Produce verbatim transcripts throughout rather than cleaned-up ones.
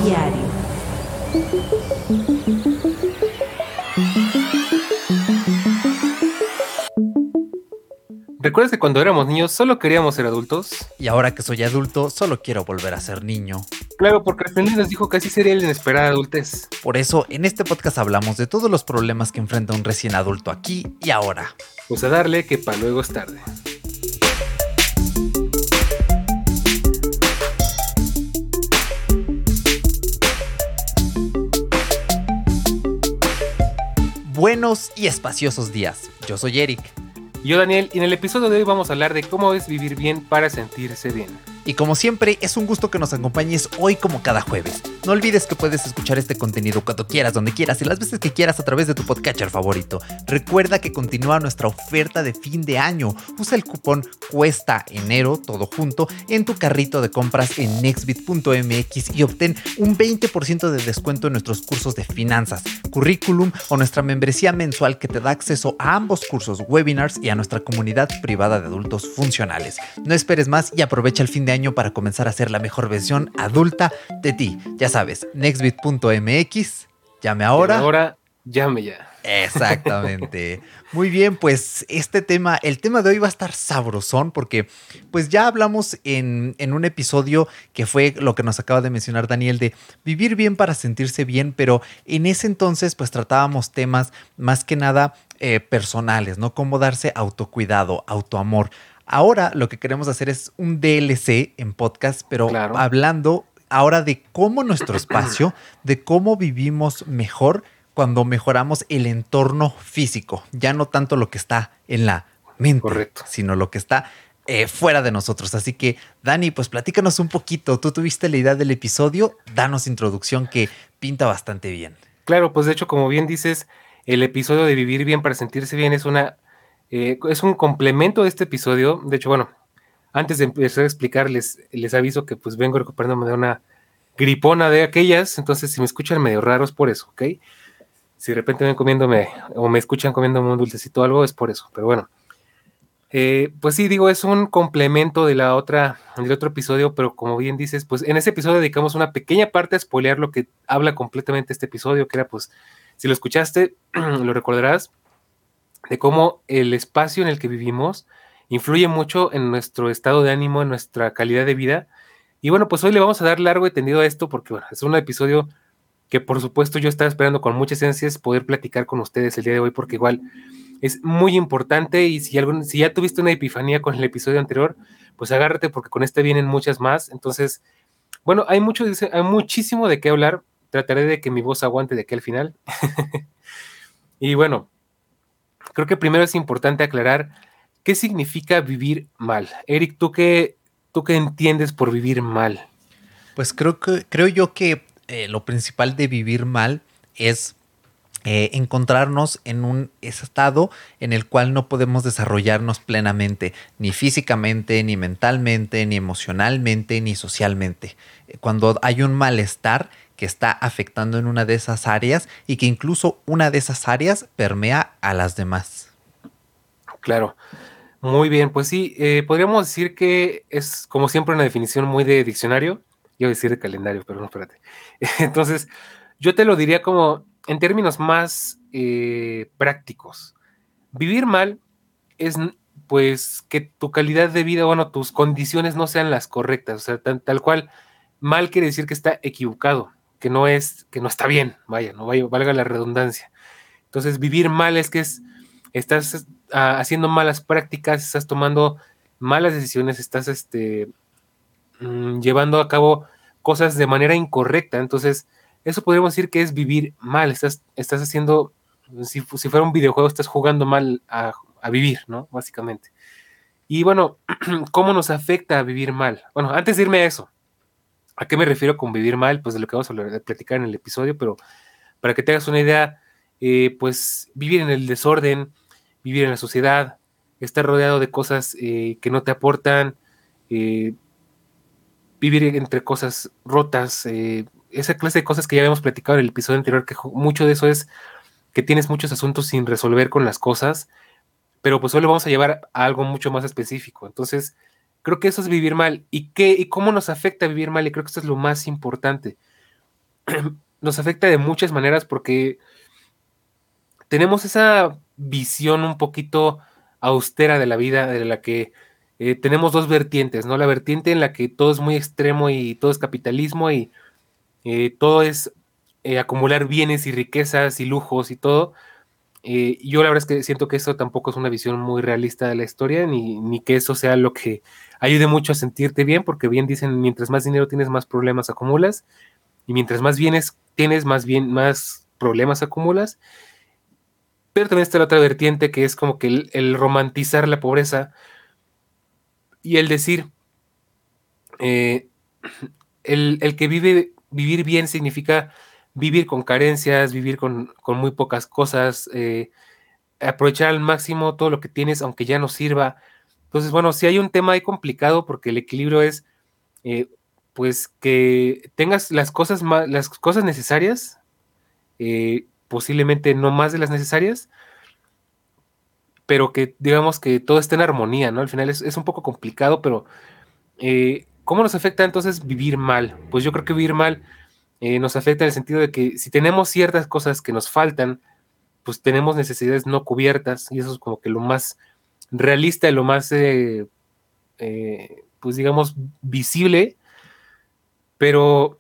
Diario. ¿Recuerdas que cuando éramos niños solo queríamos ser adultos? Y ahora que soy adulto, solo quiero volver a ser niño. Claro, porque el nos dijo que así sería la inesperada adultez. Por eso, en este podcast hablamos de todos los problemas que enfrenta un recién adulto aquí y ahora. Pues a darle que para luego es tarde. Buenos y espaciosos días. Yo soy Eric. Y yo, Daniel, y en el episodio de hoy vamos a hablar de cómo es vivir bien para sentirse bien. Y como siempre, es un gusto que nos acompañes hoy como cada jueves. No olvides que puedes escuchar este contenido cuando quieras, donde quieras y las veces que quieras a través de tu podcatcher favorito. Recuerda que continúa nuestra oferta de fin de año. Usa el cupón Cuesta Enero, todo junto, en tu carrito de compras en nextbit punto m x y obtén un veinte por ciento de descuento en nuestros cursos de finanzas, currículum o nuestra membresía mensual que te da acceso a ambos cursos, webinars y a nuestra comunidad privada de adultos funcionales. No esperes más y aprovecha el fin de año para comenzar a ser la mejor versión adulta de ti. Ya sabes, nextbit punto m x, llame ahora. Llame ahora, llame ya. Exactamente. Muy bien, pues este tema, el tema de hoy va a estar sabrosón porque pues ya hablamos en, en un episodio que fue lo que nos acaba de mencionar Daniel de vivir bien para sentirse bien, pero en ese entonces pues tratábamos temas más que nada eh, personales, ¿no? Cómo darse autocuidado, autoamor. Ahora lo que queremos hacer es un D L C en podcast, pero Claro. hablando ahora de cómo nuestro espacio, de cómo vivimos mejor cuando mejoramos el entorno físico. Ya no tanto lo que está en la mente, Correcto, sino lo que está eh, fuera de nosotros. Así que, Dani, pues platícanos un poquito. Tú tuviste la idea del episodio, danos introducción que pinta bastante bien. Claro, pues de hecho, como bien dices, el episodio de vivir bien para sentirse bien es una eh, es un complemento de este episodio. De hecho, bueno, antes de empezar a explicarles, les aviso que pues vengo recuperándome de una gripona de aquellas, entonces si me escuchan medio raros por eso, ¿ok? Si de repente ven comiéndome o me escuchan comiéndome un dulcecito o algo, es por eso, pero bueno. Eh, pues sí, digo, es un complemento de la otra, del otro episodio, pero como bien dices, pues en ese episodio dedicamos una pequeña parte a spoilear lo que habla completamente este episodio, que era pues, si lo escuchaste, lo recordarás, de cómo el espacio en el que vivimos influye mucho en nuestro estado de ánimo, en nuestra calidad de vida. Y bueno, pues hoy le vamos a dar largo y tendido a esto porque bueno, es un episodio que por supuesto yo estaba esperando con muchas ansias poder platicar con ustedes el día de hoy porque igual es muy importante y si, algún, si ya tuviste una epifanía con el episodio anterior, pues agárrate porque con este vienen muchas más. Entonces, bueno, hay, mucho, hay muchísimo de qué hablar. Trataré de que mi voz aguante de aquí al final. Y bueno, creo que primero es importante aclarar qué significa vivir mal. Eric, ¿tú qué, tú qué entiendes por vivir mal? Pues creo, que, creo yo que eh, lo principal de vivir mal es eh, encontrarnos en un estado en el cual no podemos desarrollarnos plenamente, ni físicamente, ni mentalmente, ni emocionalmente, ni socialmente. Cuando hay un malestar que está afectando en una de esas áreas y que incluso una de esas áreas permea a las demás. Claro, muy bien, pues sí, eh, podríamos decir que es como siempre una definición muy de diccionario, iba a decir de calendario, pero no, espérate. Entonces, yo te lo diría como en términos más eh, prácticos. Vivir mal es pues que tu calidad de vida, bueno, tus condiciones no sean las correctas, o sea, tal, tal cual, mal quiere decir que está equivocado, que no es, que no está bien, vaya, no vaya, valga la redundancia. Entonces, vivir mal es que es, estás uh, haciendo malas prácticas, estás tomando malas decisiones, estás este, mmm, llevando a cabo cosas de manera incorrecta. Entonces, eso podríamos decir que es vivir mal. Estás, estás haciendo, si, si fuera un videojuego, estás jugando mal a, a vivir, ¿no? Básicamente. Y bueno, ¿cómo nos afecta a vivir mal? Bueno, antes de irme a eso, ¿a qué me refiero con vivir mal? Pues de lo que vamos a platicar en el episodio, pero para que te hagas una idea, eh, pues vivir en el desorden, vivir en la sociedad, estar rodeado de cosas eh, que no te aportan, eh, vivir entre cosas rotas, eh, esa clase de cosas que ya habíamos platicado en el episodio anterior, que mucho de eso es que tienes muchos asuntos sin resolver con las cosas, pero pues hoy lo vamos a llevar a algo mucho más específico. Entonces, creo que eso es vivir mal. ¿Y qué y cómo nos afecta vivir mal? Y creo que esto es lo más importante. nos afecta de muchas maneras porque tenemos esa visión un poquito austera de la vida, de la que eh, tenemos dos vertientes, ¿no? La vertiente en la que todo es muy extremo y todo es capitalismo y eh, todo es eh, acumular bienes y riquezas y lujos y todo. Eh, yo la verdad es que siento que eso tampoco es una visión muy realista de la historia, ni, ni que eso sea lo que ayude mucho a sentirte bien, porque bien dicen, mientras más dinero tienes, más problemas acumulas, y mientras más bienes tienes, más, bien, más problemas acumulas. Pero también está la otra vertiente que es como que el, el romantizar la pobreza y el decir, eh, el, el, que vive, vivir bien significa vivir con carencias, vivir con, con muy pocas cosas, eh, aprovechar al máximo todo lo que tienes, aunque ya no sirva. Entonces, bueno, sí hay un tema ahí complicado porque el equilibrio es, eh, pues, que tengas las cosas, las cosas necesarias, eh, posiblemente no más de las necesarias, pero que digamos que todo esté en armonía, ¿no? Al final es, es un poco complicado, pero eh, ¿cómo nos afecta entonces vivir mal? Pues yo creo que vivir mal eh, nos afecta en el sentido de que si tenemos ciertas cosas que nos faltan, pues tenemos necesidades no cubiertas y eso es como que lo más realista y lo más, eh, eh, pues digamos, visible, pero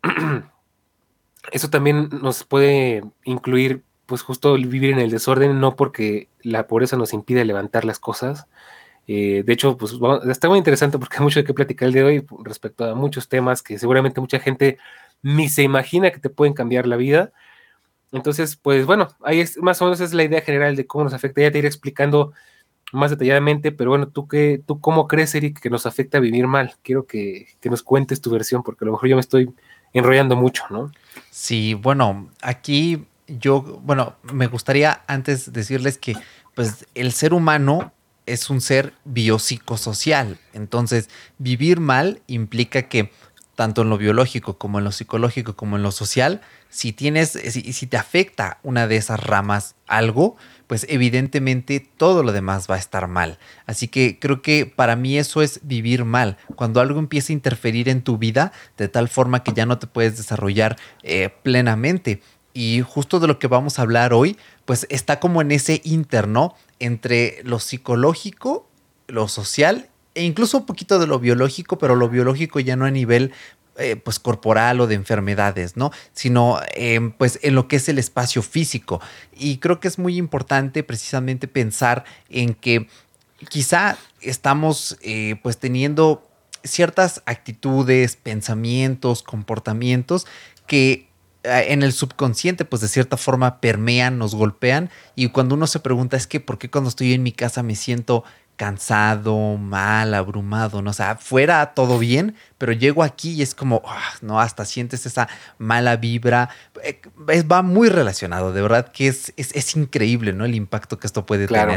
eso también nos puede incluir, pues justo el vivir en el desorden, no porque la pobreza nos impide levantar las cosas. Eh, de hecho, pues bueno, está muy interesante porque hay mucho de qué platicar el día de hoy respecto a muchos temas que seguramente mucha gente ni se imagina que te pueden cambiar la vida. Entonces, pues bueno, ahí es más o menos es la idea general de cómo nos afecta. Ya te iré explicando más detalladamente, pero bueno, ¿tú qué, tú cómo crees, Eric, que nos afecta vivir mal? Quiero que, que nos cuentes tu versión, porque a lo mejor yo me estoy enrollando mucho, ¿no? Sí, bueno, aquí yo, bueno, me gustaría antes decirles que pues el ser humano es un ser biopsicosocial. Entonces, vivir mal implica que tanto en lo biológico como en lo psicológico como en lo social, si tienes, si, si te afecta una de esas ramas algo, pues evidentemente todo lo demás va a estar mal. Así que creo que para mí eso es vivir mal. Cuando algo empieza a interferir en tu vida de tal forma que ya no te puedes desarrollar eh, plenamente. Y justo de lo que vamos a hablar hoy, pues está como en ese interno entre lo psicológico, lo social e incluso un poquito de lo biológico, pero lo biológico ya no a nivel eh, pues corporal o de enfermedades, ¿no? Sino eh, pues en lo que es el espacio físico. Y creo que es muy importante precisamente pensar en que quizá estamos eh, pues teniendo ciertas actitudes, pensamientos, comportamientos que eh, en el subconsciente pues de cierta forma permean, nos golpean y cuando uno se pregunta es que ¿por qué cuando estoy en mi casa me siento cansado, mal, abrumado? ¿No? O sea, fuera todo bien, pero llego aquí y es como, oh, no, hasta sientes esa mala vibra. Eh, es, va muy relacionado, de verdad que es, es, es increíble, ¿no? El impacto que esto puede Claro, tener.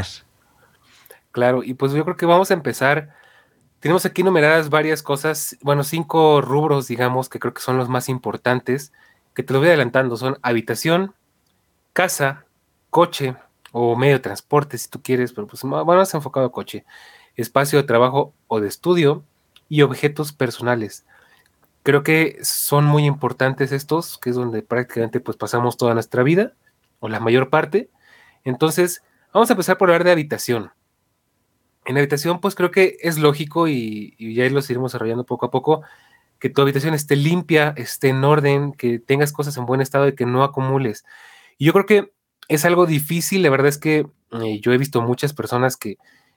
claro. Y pues yo creo que vamos a empezar. Tenemos aquí numeradas varias cosas, bueno, cinco rubros, digamos, que creo que son los más importantes, que te los voy adelantando. Son habitación, casa, coche o medio de transporte, si tú quieres, pero pues bueno, más enfocado a coche, espacio de trabajo o de estudio y objetos personales. Creo que son muy importantes estos, que es donde prácticamente pues pasamos toda nuestra vida, o la mayor parte. Entonces, vamos a empezar por hablar de habitación. En habitación, pues creo que es lógico y, y ya los iremos desarrollando poco a poco, que tu habitación esté limpia, esté en orden, que tengas cosas en buen estado y que no acumules. Y yo creo que es algo difícil, la verdad es que eh, yo he visto muchas personas que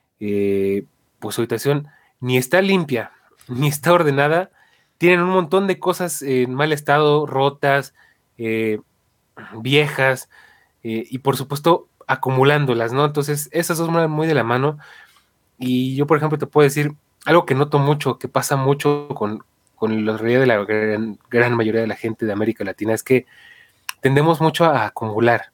eh, pues su habitación ni está limpia, ni está ordenada, tienen un montón de cosas en mal estado, rotas, eh, viejas, eh, y por supuesto acumulándolas, ¿no? Entonces, esas dos van muy de la mano. Y yo, por ejemplo, te puedo decir algo que noto mucho, que pasa mucho con, con la realidad de la gran, gran mayoría de la gente de América Latina, es que tendemos mucho a acumular.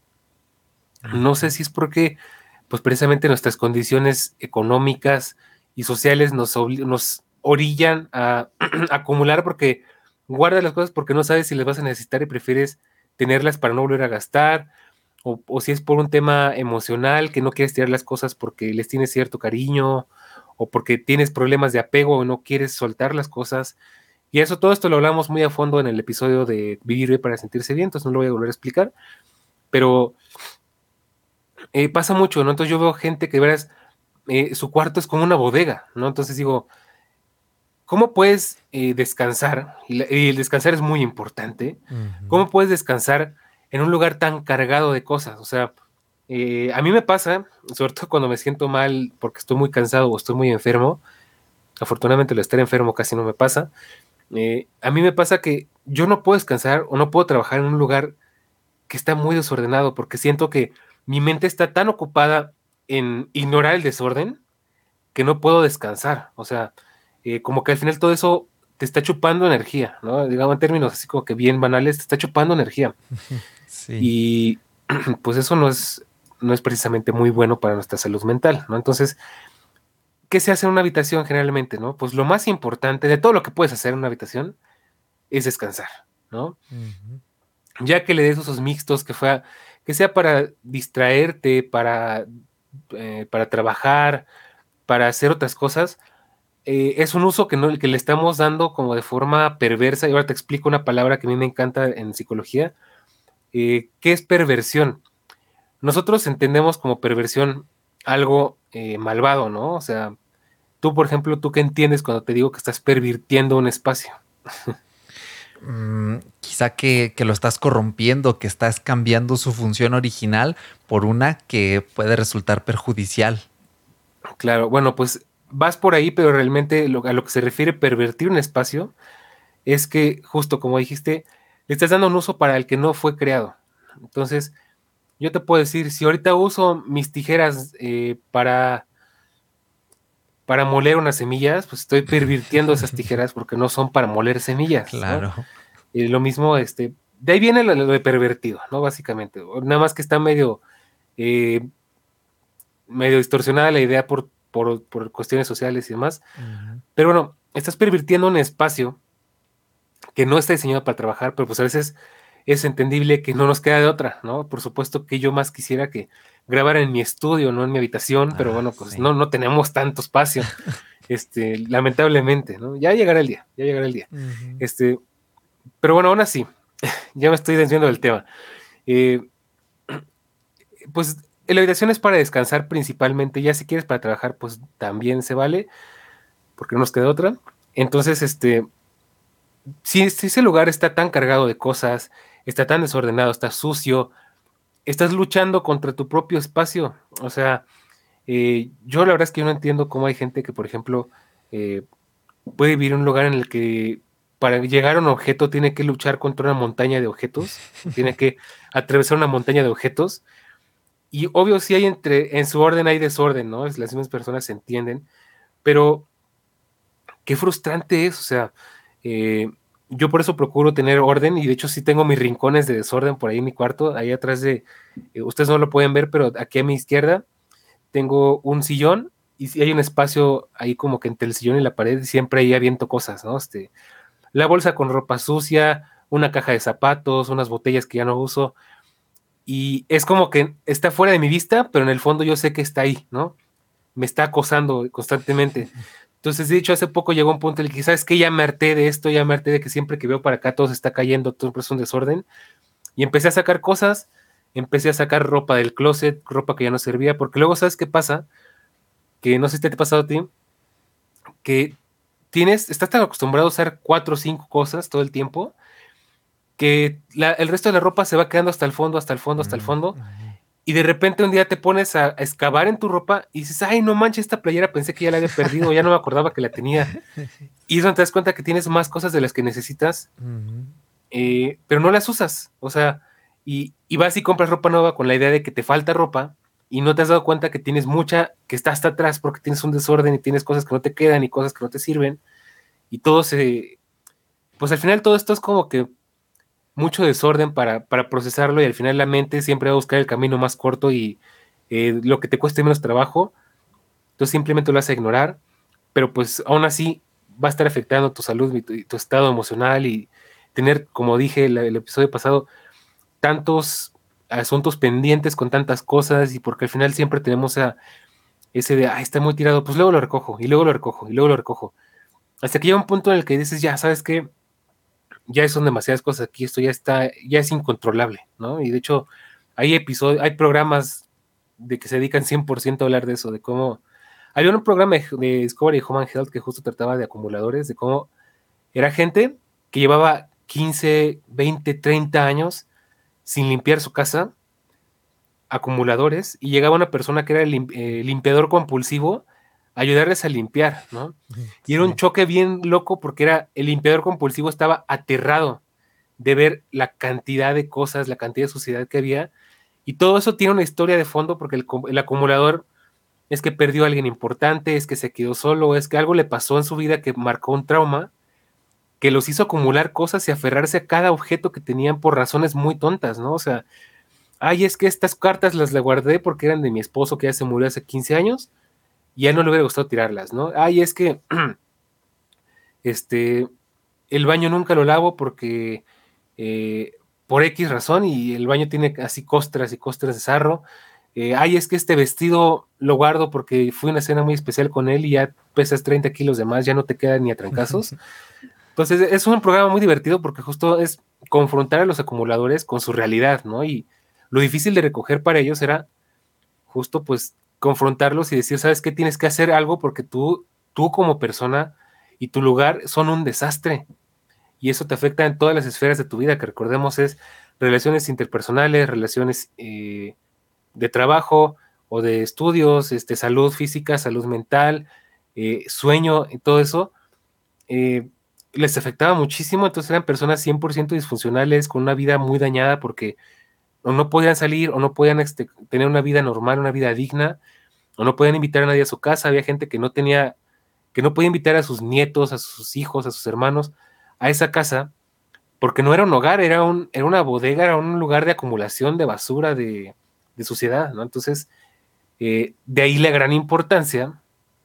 No sé si es porque, pues precisamente nuestras condiciones económicas y sociales nos, nos orillan a, a acumular porque guardas las cosas porque no sabes si las vas a necesitar y prefieres tenerlas para no volver a gastar, o, o si es por un tema emocional que no quieres tirar las cosas porque les tienes cierto cariño, o porque tienes problemas de apego o no quieres soltar las cosas. Y eso, todo esto lo hablamos muy a fondo en el episodio de Vivir bien para sentirse bien, entonces no lo voy a volver a explicar, pero eh, pasa mucho, ¿no? Entonces yo veo gente que, verás, eh, su cuarto es como una bodega, ¿no? Entonces digo, ¿cómo puedes eh, descansar? Y, la, y el descansar es muy importante. Ujú. ¿Cómo puedes descansar en un lugar tan cargado de cosas? O sea, eh, a mí me pasa, sobre todo cuando me siento mal porque estoy muy cansado o estoy muy enfermo. Afortunadamente, el estar enfermo casi no me pasa. Eh, a mí me pasa que yo no puedo descansar o no puedo trabajar en un lugar que está muy desordenado porque siento que mi mente está tan ocupada en ignorar el desorden que no puedo descansar. O sea, eh, como que al final todo eso te está chupando energía, ¿no? Digamos en términos así como que bien banales, te está chupando energía. Sí. Y pues eso no es, no es precisamente muy bueno para nuestra salud mental, ¿no? Entonces, ¿qué se hace en una habitación generalmente, no? Pues lo más importante de todo lo que puedes hacer en una habitación es descansar, ¿no? Ujú. Ya que le des usos mixtos, que, fue, que sea para distraerte, para, eh, para trabajar, para hacer otras cosas, eh, es un uso que, no, que le estamos dando como de forma perversa. Y ahora te explico una palabra que a mí me encanta en psicología, eh, que es perversión. Nosotros entendemos como perversión algo eh, malvado, ¿no? O sea, tú, por ejemplo, ¿tú qué entiendes cuando te digo que estás pervirtiendo un espacio? Mm, quizá que, que lo estás corrompiendo, que estás cambiando su función original por una que puede resultar perjudicial. Claro, bueno, pues vas por ahí, pero realmente lo, a lo que se refiere pervertir un espacio es que, justo como dijiste, le estás dando un uso para el que no fue creado. Entonces, yo te puedo decir, si ahorita uso mis tijeras eh, para, para moler unas semillas, pues estoy pervirtiendo esas tijeras porque no son para moler semillas, ¿no? Claro. Y lo mismo, este, de ahí viene lo, lo de pervertido, ¿no? Básicamente. Nada más que está medio, eh, medio distorsionada la idea por, por, por cuestiones sociales y demás. Ujú. Pero bueno, estás pervirtiendo un espacio que no está diseñado para trabajar, pero pues a veces es entendible que no nos queda de otra, ¿no? Por supuesto que yo más quisiera que grabara en mi estudio, no en mi habitación, pero Ah, bueno, pues sí. no, no tenemos tanto espacio, este, lamentablemente, ¿no? Ya llegará el día, ya llegará el día. Ujú. Este, pero bueno, aún así, ya me estoy desviando del tema. Eh, pues la habitación es para descansar principalmente, ya si quieres para trabajar, pues también se vale, porque no nos queda otra. Entonces, este, si, si ese lugar está tan cargado de cosas, está tan desordenado, está sucio, estás luchando contra tu propio espacio. O sea, eh, yo la verdad es que yo no entiendo cómo hay gente que, por ejemplo, eh, puede vivir en un lugar en el que para llegar a un objeto tiene que luchar contra una montaña de objetos, o tiene que atravesar una montaña de objetos. Y obvio, sí hay entre, en su orden hay desorden, ¿no? Las mismas personas se entienden, pero qué frustrante es, o sea, eh, yo por eso procuro tener orden y de hecho sí tengo mis rincones de desorden por ahí en mi cuarto, ahí atrás de, eh, ustedes no lo pueden ver, pero aquí a mi izquierda tengo un sillón y sí hay un espacio ahí como que entre el sillón y la pared y siempre ahí aviento cosas, ¿no? Este, la bolsa con ropa sucia, una caja de zapatos, unas botellas que ya no uso y es como que está fuera de mi vista, pero en el fondo yo sé que está ahí, ¿no? Me está acosando constantemente. Entonces, de hecho, hace poco llegó un punto en el que, ¿sabes qué? Ya me harté de esto, ya me harté de que siempre que veo para acá todo se está cayendo, todo es un desorden. Y empecé a sacar cosas, empecé a sacar ropa del closet, ropa que ya no servía, porque luego, ¿sabes qué pasa? Que no sé si te ha pasado a ti, que tienes, estás tan acostumbrado a usar cuatro o cinco cosas todo el tiempo, que la- el resto de la ropa se va quedando hasta el fondo, hasta el fondo, hasta el Mm, fondo, ujú. y de repente un día te pones a, a excavar en tu ropa y dices, ay, no manches, esta playera pensé que ya la había perdido, ya no me acordaba que la tenía. Y es donde te das cuenta que tienes más cosas de las que necesitas, Ujú. eh, pero no las usas. O sea, y, y vas y compras ropa nueva con la idea de que te falta ropa y no te has dado cuenta que tienes mucha que está hasta atrás porque tienes un desorden y tienes cosas que no te quedan y cosas que no te sirven. Y todo se... Pues al final todo esto es como que mucho desorden para, para procesarlo y al final la mente siempre va a buscar el camino más corto y eh, lo que te cueste menos trabajo. Entonces simplemente lo vas a ignorar, pero pues aún así va a estar afectando tu salud y tu, y tu estado emocional y tener, como dije el, el episodio pasado, tantos asuntos pendientes con tantas cosas y porque al final siempre tenemos a ese de, ah, está muy tirado, pues luego lo recojo y luego lo recojo y luego lo recojo. hasta que llega un punto en el que dices, ya, ¿sabes qué? Ya son demasiadas cosas aquí, esto ya está, ya es incontrolable, ¿no? Y de hecho, hay episodios, hay programas de que se dedican cien por ciento a hablar de eso, de cómo... Había un programa de, de Discovery Human Health que justo trataba de acumuladores, de cómo era gente que llevaba quince, veinte, treinta años sin limpiar su casa, acumuladores, y llegaba una persona que era el lim- eh, limpiador compulsivo a ayudarles a limpiar, ¿no? Y era un Sí. choque bien loco porque era el limpiador compulsivo estaba aterrado de ver la cantidad de cosas, la cantidad de suciedad que había, y todo eso tiene una historia de fondo porque el, el acumulador es que perdió a alguien importante, es que se quedó solo, es que algo le pasó en su vida que marcó un trauma que los hizo acumular cosas y aferrarse a cada objeto que tenían por razones muy tontas, ¿no? O sea, ay, es que estas cartas las le guardé porque eran de mi esposo que ya se murió hace quince años y ya no le hubiera gustado tirarlas, ¿no? Ay, es que este, el baño nunca lo lavo porque eh, por X razón y el baño tiene así costras y costras de sarro. Eh, ay, es que este vestido lo guardo porque fue una cena muy especial con él y ya pesas treinta kilos de más, ya no te quedan ni a trancazos. Entonces es un programa muy divertido porque justo es confrontar a los acumuladores con su realidad, ¿no? Y lo difícil de recoger para ellos era justo pues confrontarlos y decir, ¿sabes qué? Tienes que hacer algo porque tú, tú como persona y tu lugar son un desastre y eso te afecta en todas las esferas de tu vida, que recordemos es relaciones interpersonales, relaciones eh, de trabajo o de estudios, este, salud física, salud mental, eh, sueño y todo eso. Eh, les afectaba muchísimo, entonces eran personas cien por ciento disfuncionales, con una vida muy dañada porque o no podían salir o no podían este, tener una vida normal, una vida digna, o no podían invitar a nadie a su casa, había gente que no tenía, que no podía invitar a sus nietos, a sus hijos, a sus hermanos a esa casa, porque no era un hogar, era, un, era una bodega, era un lugar de acumulación de basura, de, de suciedad, ¿no? Entonces, eh, de ahí la gran importancia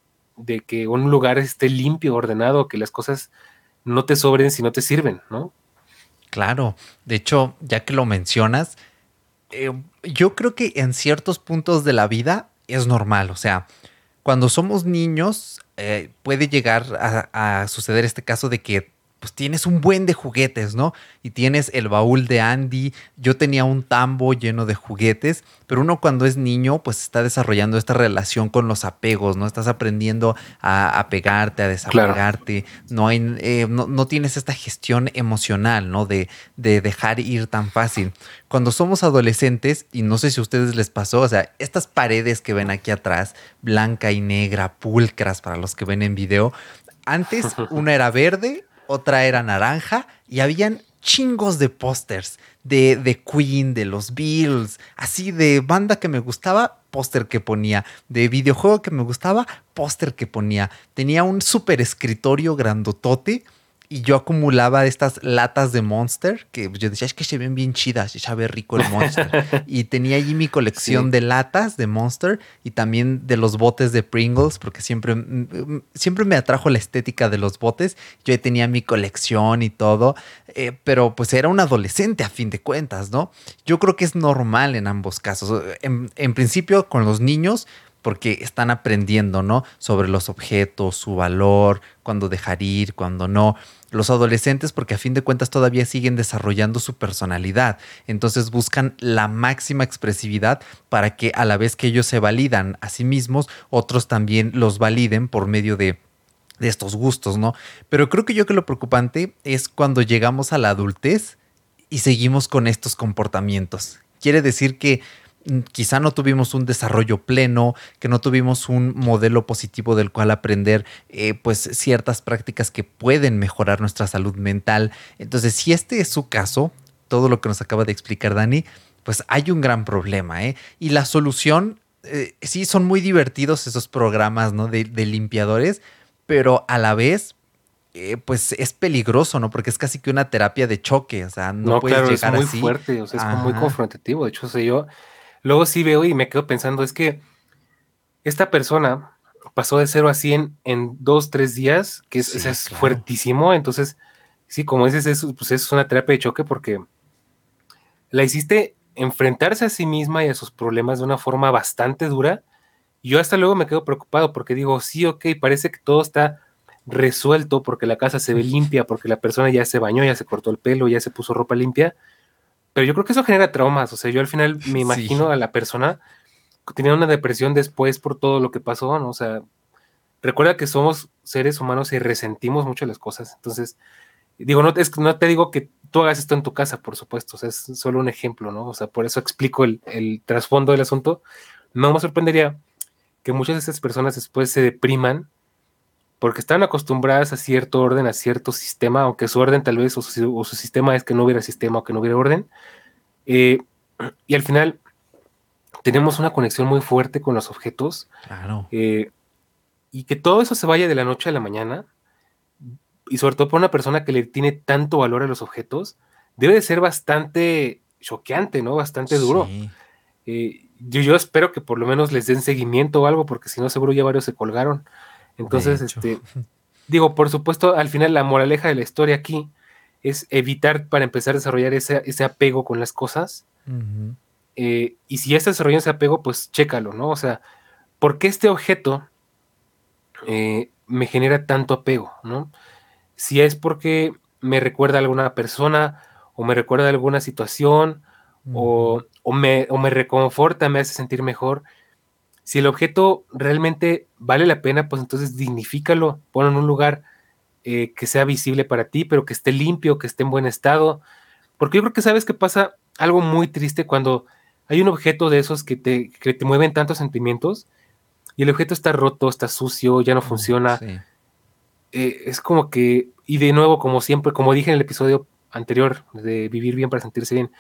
de que un lugar esté limpio, ordenado, que las cosas no te sobren si no te sirven, ¿no? Claro, de hecho, ya que lo mencionas, eh, yo creo que en ciertos puntos de la vida es normal, o sea, cuando somos niños eh, puede llegar a, a suceder este caso de que pues tienes un buen de juguetes, ¿no? Y tienes el baúl de Andy, yo tenía un tambo lleno de juguetes, pero uno cuando es niño pues está desarrollando esta relación con los apegos, ¿no? Estás aprendiendo a apegarte, a Claro. desapegarte, no, hay, eh, no, no tienes esta gestión emocional, ¿no? De, de dejar ir tan fácil. Cuando somos adolescentes, y no sé si a ustedes les pasó, o sea, estas paredes que ven aquí atrás, blanca y negra, pulcras para los que ven en video, antes una era verde, otra era naranja y habían chingos de pósters de, de Queen, de los Beatles, así de banda que me gustaba, póster que ponía, de videojuego que me gustaba, póster que ponía. Tenía un super escritorio grandotote y yo acumulaba estas latas de Monster, que yo decía, es que se ven bien chidas, ya ve rico el Monster. Y tenía allí mi colección Sí. de latas de Monster y también de los botes de Pringles, porque siempre, siempre me atrajo la estética de los botes. Yo tenía mi colección y todo, eh, pero pues era un adolescente a fin de cuentas, ¿no? Yo creo que es normal en ambos casos. En, en principio, con los niños, porque están aprendiendo, ¿no? Sobre los objetos, su valor, cuándo dejar ir, cuándo no. Los adolescentes, porque a fin de cuentas todavía siguen desarrollando su personalidad. Entonces buscan la máxima expresividad para que a la vez que ellos se validan a sí mismos, otros también los validen por medio de, de estos gustos, ¿no? Pero creo que yo que lo preocupante es cuando llegamos a la adultez y seguimos con estos comportamientos. Quiere decir que quizá no tuvimos un desarrollo pleno, que no tuvimos un modelo positivo del cual aprender eh, pues ciertas prácticas que pueden mejorar nuestra salud mental. Entonces, si este es su caso, todo lo que nos acaba de explicar Dani, pues hay un gran problema, ¿eh? Y la solución, eh, sí, son muy divertidos esos programas, ¿no? De, de limpiadores, pero a la vez eh, pues es peligroso, ¿no? Porque es casi que una terapia de choque, o sea, no No, puedes claro, es llegar muy así. fuerte, o sea, es como muy Ajá. confrontativo. De hecho, o sea, yo luego sí veo y me quedo pensando, es que esta persona pasó de cero a cien en dos, tres días, que es, es, Sí, es claro. fuertísimo. Entonces, sí, como dices, es, pues es una terapia de choque porque la hiciste enfrentarse a sí misma y a sus problemas de una forma bastante dura. Y yo hasta luego me quedo preocupado porque digo, sí, ok, parece que todo está resuelto, porque la casa se ve limpia, porque la persona ya se bañó, ya se cortó el pelo, ya se puso ropa limpia. Pero yo creo que eso genera traumas. O sea, yo al final me imagino Sí. a la persona teniendo una depresión después por todo lo que pasó, ¿no? O sea, recuerda que somos seres humanos y resentimos mucho las cosas. Entonces, digo, no, es, no te digo que tú hagas esto en tu casa, por supuesto. O sea, es solo un ejemplo, ¿no? O sea, por eso explico el, el trasfondo del asunto. No me sorprendería que muchas de esas personas después se depriman porque están acostumbradas a cierto orden, a cierto sistema, aunque su orden tal vez, o su, o su sistema es que no hubiera sistema o que no hubiera orden. Eh, y al final tenemos una conexión muy fuerte con los objetos. Claro. Eh, y que todo eso se vaya de la noche a la mañana, y sobre todo para una persona que le tiene tanto valor a los objetos, debe de ser bastante choqueante, ¿no? Bastante duro. Sí. Eh, yo, yo espero que por lo menos les den seguimiento o algo, porque si no, seguro ya varios se colgaron. De Entonces, hecho. este, digo, por supuesto, al final la moraleja de la historia aquí es evitar para empezar a desarrollar ese, ese apego con las cosas. Uh-huh. Eh, y si ya estás desarrollando ese apego, pues chécalo, ¿no? O sea, ¿por qué este objeto eh, me genera tanto apego, ¿no? Si es porque me recuerda a alguna persona o me recuerda a alguna situación Uh-huh. o, o, me, o me reconforta, me hace sentir mejor. Si el objeto realmente vale la pena, pues entonces dignifícalo, ponlo en un lugar eh, que sea visible para ti, pero que esté limpio, que esté en buen estado. Porque yo creo que sabes que pasa algo muy triste cuando hay un objeto de esos que te, que te mueven tantos sentimientos y el objeto está roto, está sucio, ya no Uh, funciona. sí. Eh, es como que, y de nuevo, como siempre, como dije en el episodio anterior de Vivir Bien para Sentirse Bien,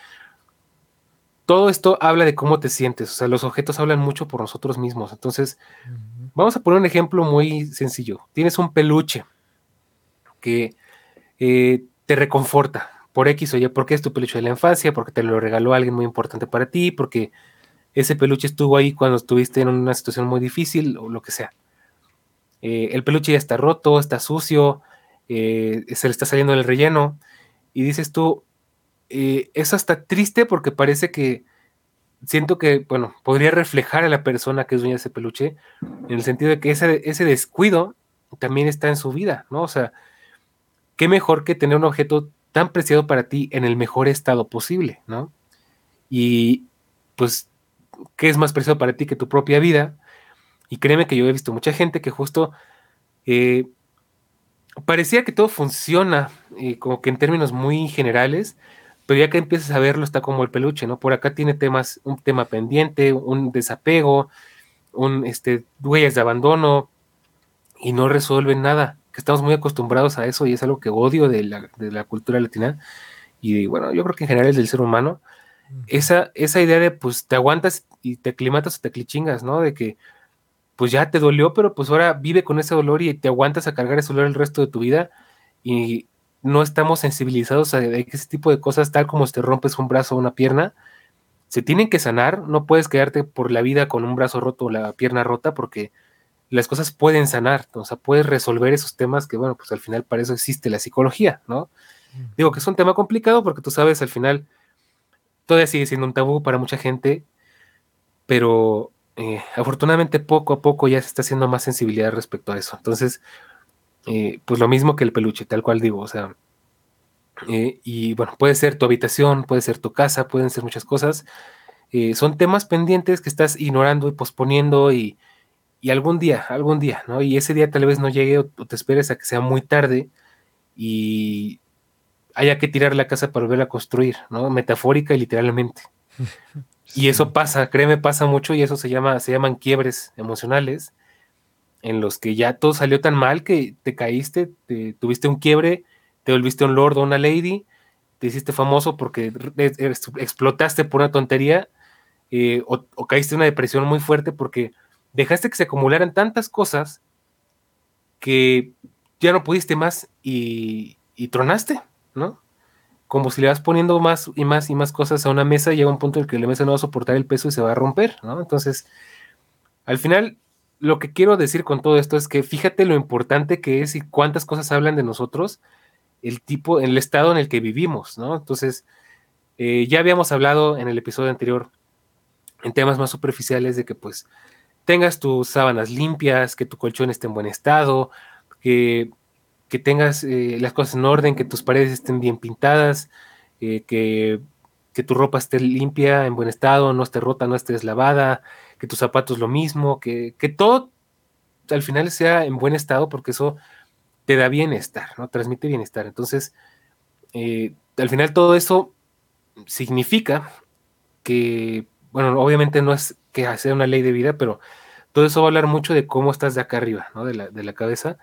todo esto habla de cómo te sientes. O sea, los objetos hablan mucho por nosotros mismos. Entonces, Uh-huh. vamos a poner un ejemplo muy sencillo. Tienes un peluche que eh, te reconforta por X o Y, porque es tu peluche de la infancia, porque te lo regaló alguien muy importante para ti, porque ese peluche estuvo ahí cuando estuviste en una situación muy difícil o lo que sea. Eh, el peluche ya está roto, está sucio, eh, se le está saliendo el relleno, y dices tú, eh, es hasta triste porque parece que siento que, bueno, podría reflejar a la persona que es dueña de ese peluche, en el sentido de que ese, ese descuido también está en su vida, ¿no? O sea, qué mejor que tener un objeto tan preciado para ti en el mejor estado posible, ¿no? Y pues, ¿qué es más preciado para ti que tu propia vida? Y créeme que yo he visto mucha gente que justo eh, parecía que todo funciona, eh, como que en términos muy generales, pero ya que empiezas a verlo está como el peluche, ¿no? Por acá tiene temas, un tema pendiente, un desapego, un este, huellas de abandono, y no resuelven nada, que estamos muy acostumbrados a eso y es algo que odio de la, de la cultura latina y bueno, yo creo que en general es del ser humano, Uh-huh. esa, esa idea de pues te aguantas y te aclimatas o te clichingas, ¿no? De que pues ya te dolió, pero pues ahora vive con ese dolor y te aguantas a cargar ese dolor el resto de tu vida y no estamos sensibilizados a, a ese tipo de cosas, tal como si te rompes un brazo o una pierna, se tienen que sanar, no puedes quedarte por la vida con un brazo roto o la pierna rota porque las cosas pueden sanar, o sea, puedes resolver esos temas que, bueno, pues al final para eso existe la psicología, ¿no? Digo que es un tema complicado porque tú sabes, al final todavía sigue siendo un tabú para mucha gente, pero eh, afortunadamente poco a poco ya se está haciendo más sensibilidad respecto a eso. Entonces, eh, pues lo mismo que el peluche, tal cual digo, o sea, eh, y bueno, puede ser tu habitación, puede ser tu casa, pueden ser muchas cosas. Eh, son temas pendientes que estás ignorando y posponiendo y, y algún día, algún día, ¿no? Y ese día tal vez no llegue o, o te esperes a que sea muy tarde y haya que tirar la casa para volver a construir, ¿no? Metafórica y literalmente. Y eso Sí. pasa, créeme, pasa mucho y eso se llama, se llaman quiebres emocionales en los que ya todo salió tan mal que te caíste, te, tuviste un quiebre, te volviste un lord o una lady, te hiciste famoso porque explotaste por una tontería eh, o, o caíste en una depresión muy fuerte porque dejaste que se acumularan tantas cosas que ya no pudiste más y, y tronaste, ¿no? Como si le vas poniendo más y más y más cosas a una mesa, llega un punto en el que la mesa no va a soportar el peso y se va a romper, ¿no? Entonces, al final, lo que quiero decir con todo esto es que fíjate lo importante que es y cuántas cosas hablan de nosotros, el tipo, el estado en el que vivimos, ¿no? Entonces, eh, ya habíamos hablado en el episodio anterior en temas más superficiales de que pues tengas tus sábanas limpias, que tu colchón esté en buen estado, que, que tengas eh, las cosas en orden, que tus paredes estén bien pintadas, eh, que, que tu ropa esté limpia, en buen estado, no esté rota, no esté deslavada, que tus zapatos lo mismo, que, que todo al final sea en buen estado, porque eso te da bienestar, ¿no? Transmite bienestar. Entonces, eh, al final todo eso significa que, bueno, obviamente no es que sea una ley de vida, pero todo eso va a hablar mucho de cómo estás de acá arriba, ¿no? De la, de la cabeza.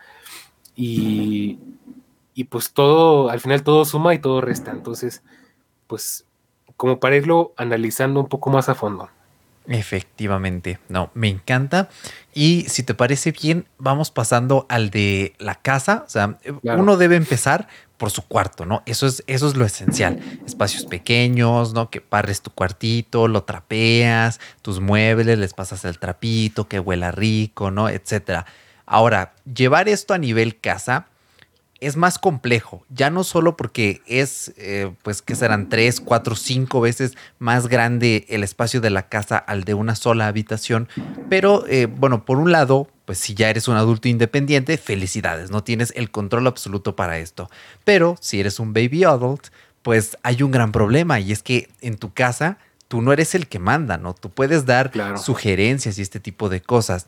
Y, y pues todo, al final todo suma y todo resta. Entonces, pues, como para irlo analizando un poco más a fondo. Efectivamente, no, me encanta. Y si te parece bien, vamos pasando al de la casa. O sea, Claro, uno debe empezar por su cuarto, ¿no? Eso es, eso es lo esencial. Espacios pequeños, ¿no? Que barres tu cuartito, lo trapeas, tus muebles, les pasas el trapito, que huela rico, ¿no? Etcétera. Ahora, llevar esto a nivel casa es más complejo, ya no solo porque es, eh, pues, que serán tres, cuatro, cinco veces más grande el espacio de la casa al de una sola habitación, pero eh, bueno, por un lado, pues si ya eres un adulto independiente, felicidades, no tienes el control absoluto para esto, pero si eres un baby adult, pues hay un gran problema y es que en tu casa tú no eres el que manda, ¿no? Tú puedes dar claro. sugerencias y este tipo de cosas.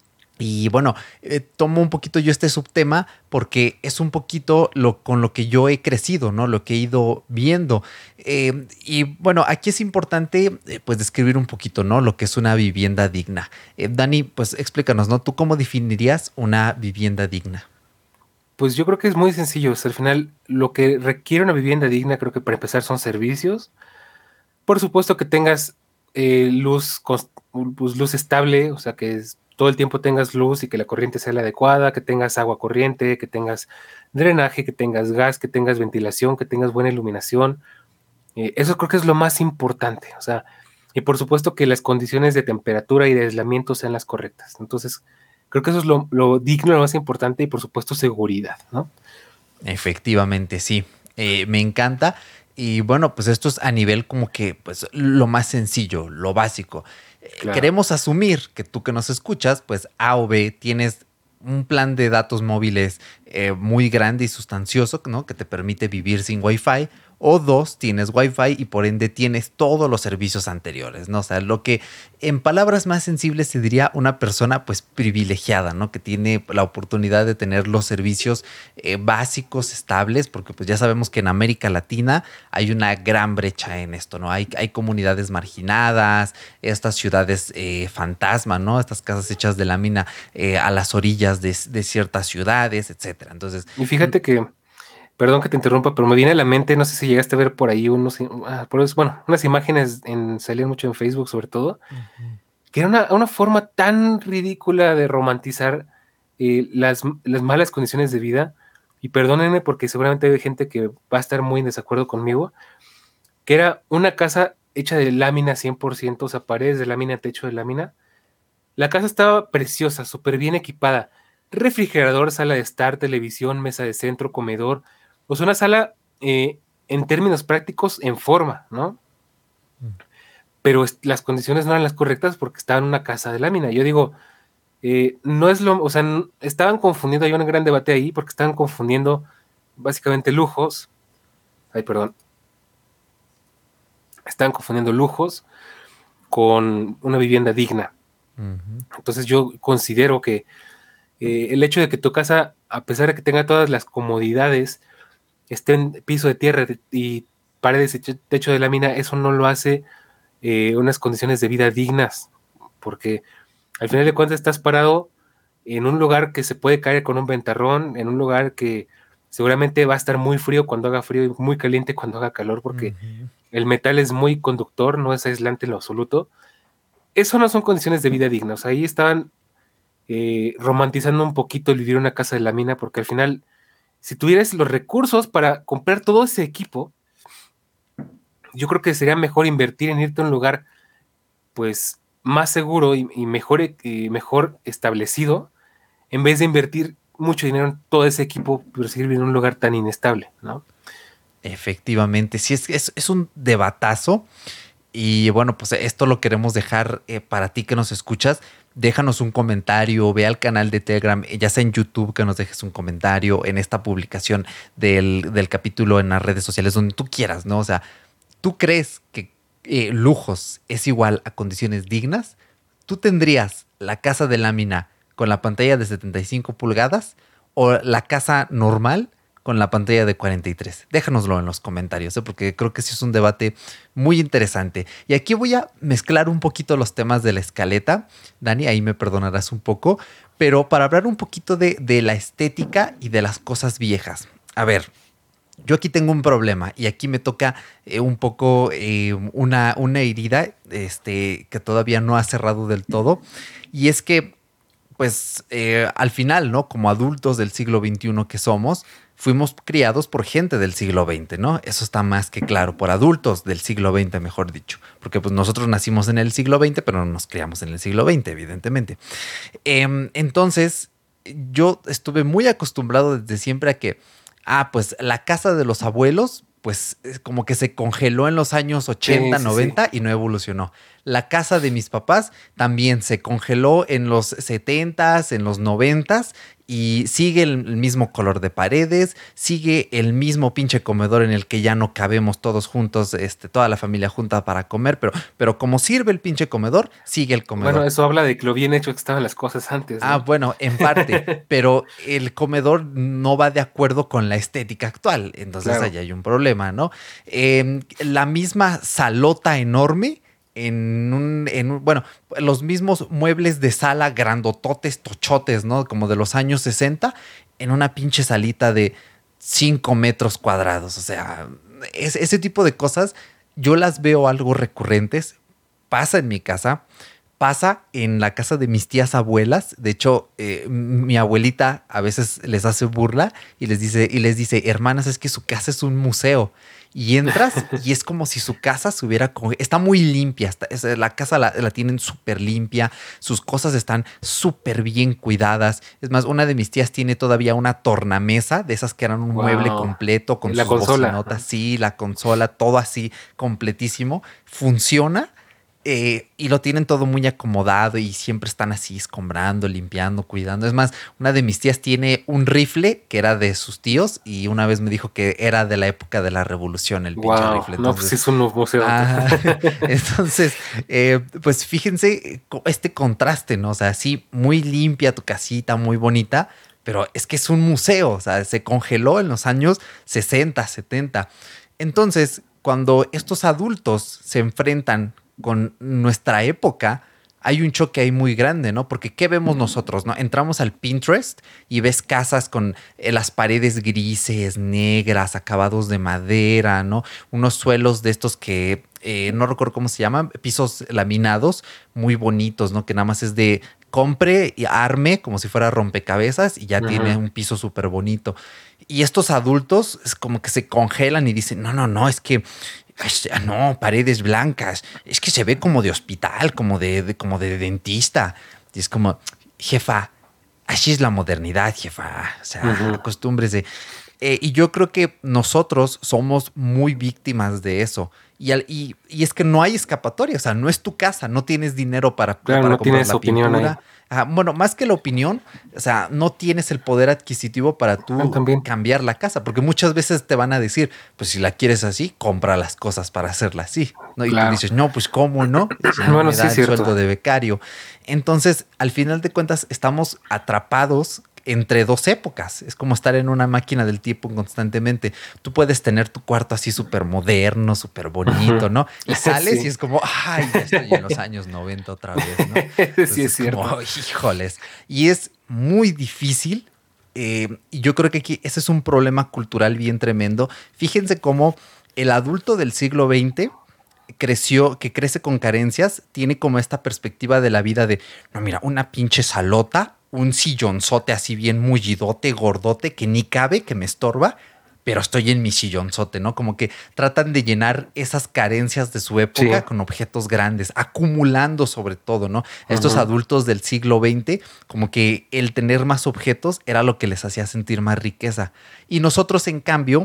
Y bueno, eh, tomo un poquito yo este subtema porque es un poquito lo con lo que yo he crecido, ¿no? Lo que he ido viendo. Eh, y bueno, aquí es importante eh, pues describir un poquito, ¿no? Lo que es una vivienda digna. Eh, Dani, pues explícanos, ¿no? ¿Tú cómo definirías una vivienda digna? Pues yo creo que es muy sencillo. O sea, al final, lo que requiere una vivienda digna, creo que para empezar son servicios. Por supuesto que tengas eh, luz, cons- pues, luz estable, o sea, que es- todo el tiempo tengas luz y que la corriente sea la adecuada, que tengas agua corriente, que tengas drenaje, que tengas gas, que tengas ventilación, que tengas buena iluminación. Eh, eso creo que es lo más importante, o sea, y por supuesto que las condiciones de temperatura y de aislamiento sean las correctas. Entonces, creo que eso es lo, lo digno, lo más importante y por supuesto seguridad, ¿no? Efectivamente, sí. Eh, me encanta. Y bueno, pues esto es a nivel como que, pues lo más sencillo, lo básico. Eh, Claro. queremos asumir que tú que nos escuchas, pues A o B, tienes un plan de datos móviles eh, muy grande y sustancioso, ¿no? Que te permite vivir sin Wi-Fi. O dos, tienes Wi-Fi y por ende tienes todos los servicios anteriores, ¿no? O sea, lo que en palabras más sensibles se diría una persona pues privilegiada, ¿no? Que tiene la oportunidad de tener los servicios eh, básicos, estables, porque pues ya sabemos que en América Latina hay una gran brecha en esto, ¿no? Hay, hay comunidades marginadas, estas ciudades eh, fantasma, ¿no? Estas casas hechas de lámina eh, a las orillas de, de ciertas ciudades, etcétera. Entonces, Y fíjate que, perdón que te interrumpa, pero me viene a la mente, no sé si llegaste a ver por ahí unos, ah, por eso, bueno, unas imágenes en, salían mucho en Facebook sobre todo, ujú. que era una, una forma tan ridícula de romantizar eh, las, las malas condiciones de vida, y perdónenme porque seguramente hay gente que va a estar muy en desacuerdo conmigo, que era una casa hecha de lámina cien por ciento, o sea, paredes de lámina, techo de lámina. La casa estaba preciosa, súper bien equipada. Refrigerador, sala de estar, televisión, mesa de centro, comedor. O sea, una sala eh, en términos prácticos en forma, ¿no? Pero es- las condiciones no eran las correctas porque estaba en una casa de lámina. Yo digo, eh, no es lo, o sea, n- estaban confundiendo, hay un gran debate ahí porque estaban confundiendo básicamente lujos. Ay, perdón. Estaban confundiendo lujos con una vivienda digna. Ujú. Entonces yo considero que eh, el hecho de que tu casa, a pesar de que tenga todas las comodidades, esté en piso de tierra y paredes y techo de lámina, eso no lo hace eh, unas condiciones de vida dignas, porque al final de cuentas estás parado en un lugar que se puede caer con un ventarrón, en un lugar que seguramente va a estar muy frío cuando haga frío y muy caliente cuando haga calor, porque Ujú. el metal es muy conductor, no es aislante en lo absoluto. Eso no son condiciones de vida dignas. Ahí estaban eh, romantizando un poquito el vivir en una casa de lámina, porque al final, si tuvieras los recursos para comprar todo ese equipo, yo creo que sería mejor invertir en irte a un lugar, pues, más seguro y, y mejor, y mejor establecido, en vez de invertir mucho dinero en todo ese equipo, pero seguir en un lugar tan inestable, ¿no? Efectivamente, sí, es, es, es un debatazo. Y bueno, pues esto lo queremos dejar eh, para ti que nos escuchas. Déjanos un comentario, ve al canal de Telegram, ya sea en YouTube que nos dejes un comentario, en esta publicación del, del capítulo en las redes sociales, donde tú quieras, ¿no? O sea, ¿tú crees que eh, lujos es igual a condiciones dignas? ¿Tú tendrías la casa de lámina con la pantalla de setenta y cinco pulgadas o la casa normal con la pantalla de cuarenta y tres? Déjanoslo en los comentarios, ¿eh? Porque creo que sí es un debate muy interesante. Y aquí voy a mezclar un poquito los temas de la escaleta. Dani, ahí me perdonarás un poco, pero para hablar un poquito de, de la estética y de las cosas viejas. A ver, yo aquí tengo un problema y aquí me toca eh, un poco eh, una, una herida este, que todavía no ha cerrado del todo. Y es que, pues, eh, al final, ¿no? Como adultos del siglo veintiuno que somos, fuimos criados por gente del siglo veinte, ¿no? Eso está más que claro, por adultos del siglo veinte, mejor dicho. Porque pues nosotros nacimos en el siglo veinte, pero no nos criamos en el siglo veinte, evidentemente. Eh, entonces, yo estuve muy acostumbrado desde siempre a que Ah, pues la casa de los abuelos, pues como que se congeló en los años ochenta, Sí, sí, noventa sí. y no evolucionó. La casa de mis papás también se congeló en los setentas, en los noventas y sigue el, el mismo color de paredes, sigue el mismo pinche comedor en el que ya no cabemos todos juntos, este, toda la familia junta para comer, pero, pero como sirve el pinche comedor, sigue el Bueno, comedor. eso habla de que lo bien hecho que estaban las cosas antes, Ah, ¿no? bueno, en parte, pero el comedor no va de acuerdo con la estética actual, entonces Claro. ahí hay un problema, ¿no? Eh, la misma salota enorme en un, en un, bueno, los mismos muebles de sala grandototes, tochotes, ¿no? Como de los años sesenta, en una pinche salita de cinco metros cuadrados, o sea, es, ese tipo de cosas yo las veo algo recurrentes, pasa en mi casa. Pasa en la casa de mis tías abuelas. De hecho, eh, mi abuelita a veces les hace burla y les dice, y les dice, hermanas, es que su casa es un museo. Y entras y es como si su casa se hubiera... Está muy limpia. Está, es, la casa la, la tienen súper limpia. Sus cosas están súper bien cuidadas. Es más, una de mis tías tiene todavía una tornamesa de esas que eran un Wow. mueble completo con La sus consola. bocinotas. Sí, la consola, todo así completísimo. Funciona. Eh, y lo tienen todo muy acomodado y siempre están así escombrando, limpiando, cuidando. Es más, una de mis tías tiene un rifle que era de sus tíos y una vez me dijo que era de la época de la revolución el pinche Wow. rifle. No, pues sí Entonces, es un museo. ah, entonces eh, pues fíjense este contraste, ¿no? O sea, sí, muy limpia tu casita, muy bonita, pero es que es un museo, o sea, se congeló en los años sesenta, setenta. Entonces, cuando estos adultos se enfrentan con nuestra época, hay un choque ahí muy grande, ¿no? Porque ¿qué vemos nosotros, no? Entramos al Pinterest y ves casas con eh, las paredes grises, negras, acabados de madera, ¿no? Unos suelos de estos que eh, no recuerdo cómo se llaman, pisos laminados, muy bonitos, ¿no? Que nada más es de compre y arme como si fuera rompecabezas y ya uh-huh. tiene un piso súper bonito. Y estos adultos es como que se congelan y dicen, no, no, no, es que no, paredes blancas. Es que se ve como de hospital, como de, de, como de dentista. Y es como, jefa, así es la modernidad, jefa. O sea, uh-huh. acostúmbrese. Eh, y yo creo que nosotros somos muy víctimas de eso. Y, al, y, y es que no hay escapatoria. O sea, no es tu casa, no tienes dinero para, claro, para no comprar tienes la opinión pintura. ahí. Ajá, bueno, más que la opinión, o sea, no tienes el poder adquisitivo para tú También. cambiar la casa, porque muchas veces te van a decir, pues si la quieres así, compra las cosas para hacerla así, ¿no? Y claro. tú dices, no, pues ¿cómo no? Si no bueno, me sí da es el cierto. sueldo de becario. Entonces, al final de cuentas, estamos atrapados entre dos épocas. Es como estar en una máquina del tiempo constantemente. Tú puedes tener tu cuarto así súper moderno, súper bonito, ¿no? Y sales sí. y es como, ay, ya estoy en los años noventa otra vez, ¿no? Entonces sí, es, es cierto. Como, híjoles. Y es muy difícil. Eh, y yo creo que aquí ese es un problema cultural bien tremendo. Fíjense cómo el adulto del siglo veinte creció, que crece con carencias, tiene como esta perspectiva de la vida de, no, mira, una pinche salota, un sillonzote así bien mullidote, gordote, que ni cabe, que me estorba, pero estoy en mi sillonzote, ¿no? Como que tratan de llenar esas carencias de su época sí. con objetos grandes, acumulando sobre todo, ¿no? Uh-huh. Estos adultos del siglo veinte, como que el tener más objetos era lo que les hacía sentir más riqueza. Y nosotros, en cambio,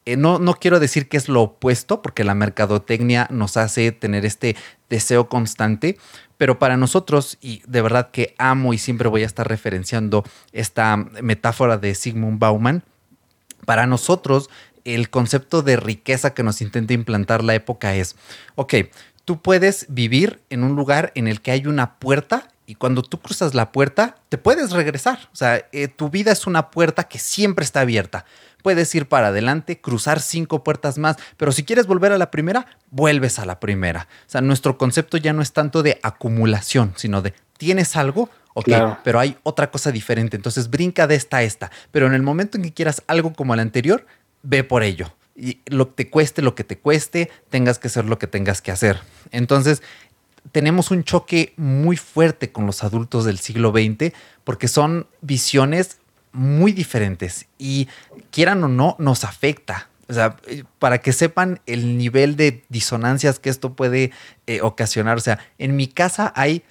Eh, no, no quiero decir que es lo opuesto, porque la mercadotecnia nos hace tener este deseo constante, pero para nosotros, y de verdad que amo y siempre voy a estar referenciando esta metáfora de Zygmunt Bauman, para nosotros el concepto de riqueza que nos intenta implantar la época es, ok, tú puedes vivir en un lugar en el que hay una puerta y cuando tú cruzas la puerta te puedes regresar. O sea, eh, tu vida es una puerta que siempre está abierta. Puedes ir para adelante, cruzar cinco puertas más, pero si quieres volver a la primera, vuelves a la primera. O sea, nuestro concepto ya no es tanto de acumulación, sino de tienes algo, ok, Claro. pero hay otra cosa diferente. Entonces brinca de esta a esta. Pero en el momento en que quieras algo como el anterior, ve por ello. Y lo que te cueste, lo que te cueste, tengas que hacer lo que tengas que hacer. Entonces, tenemos un choque muy fuerte con los adultos del siglo veinte porque son visiones muy diferentes y quieran o no, nos afecta. O sea, para que sepan el nivel de disonancias que esto puede eh, ocasionar. O sea, en mi casa hay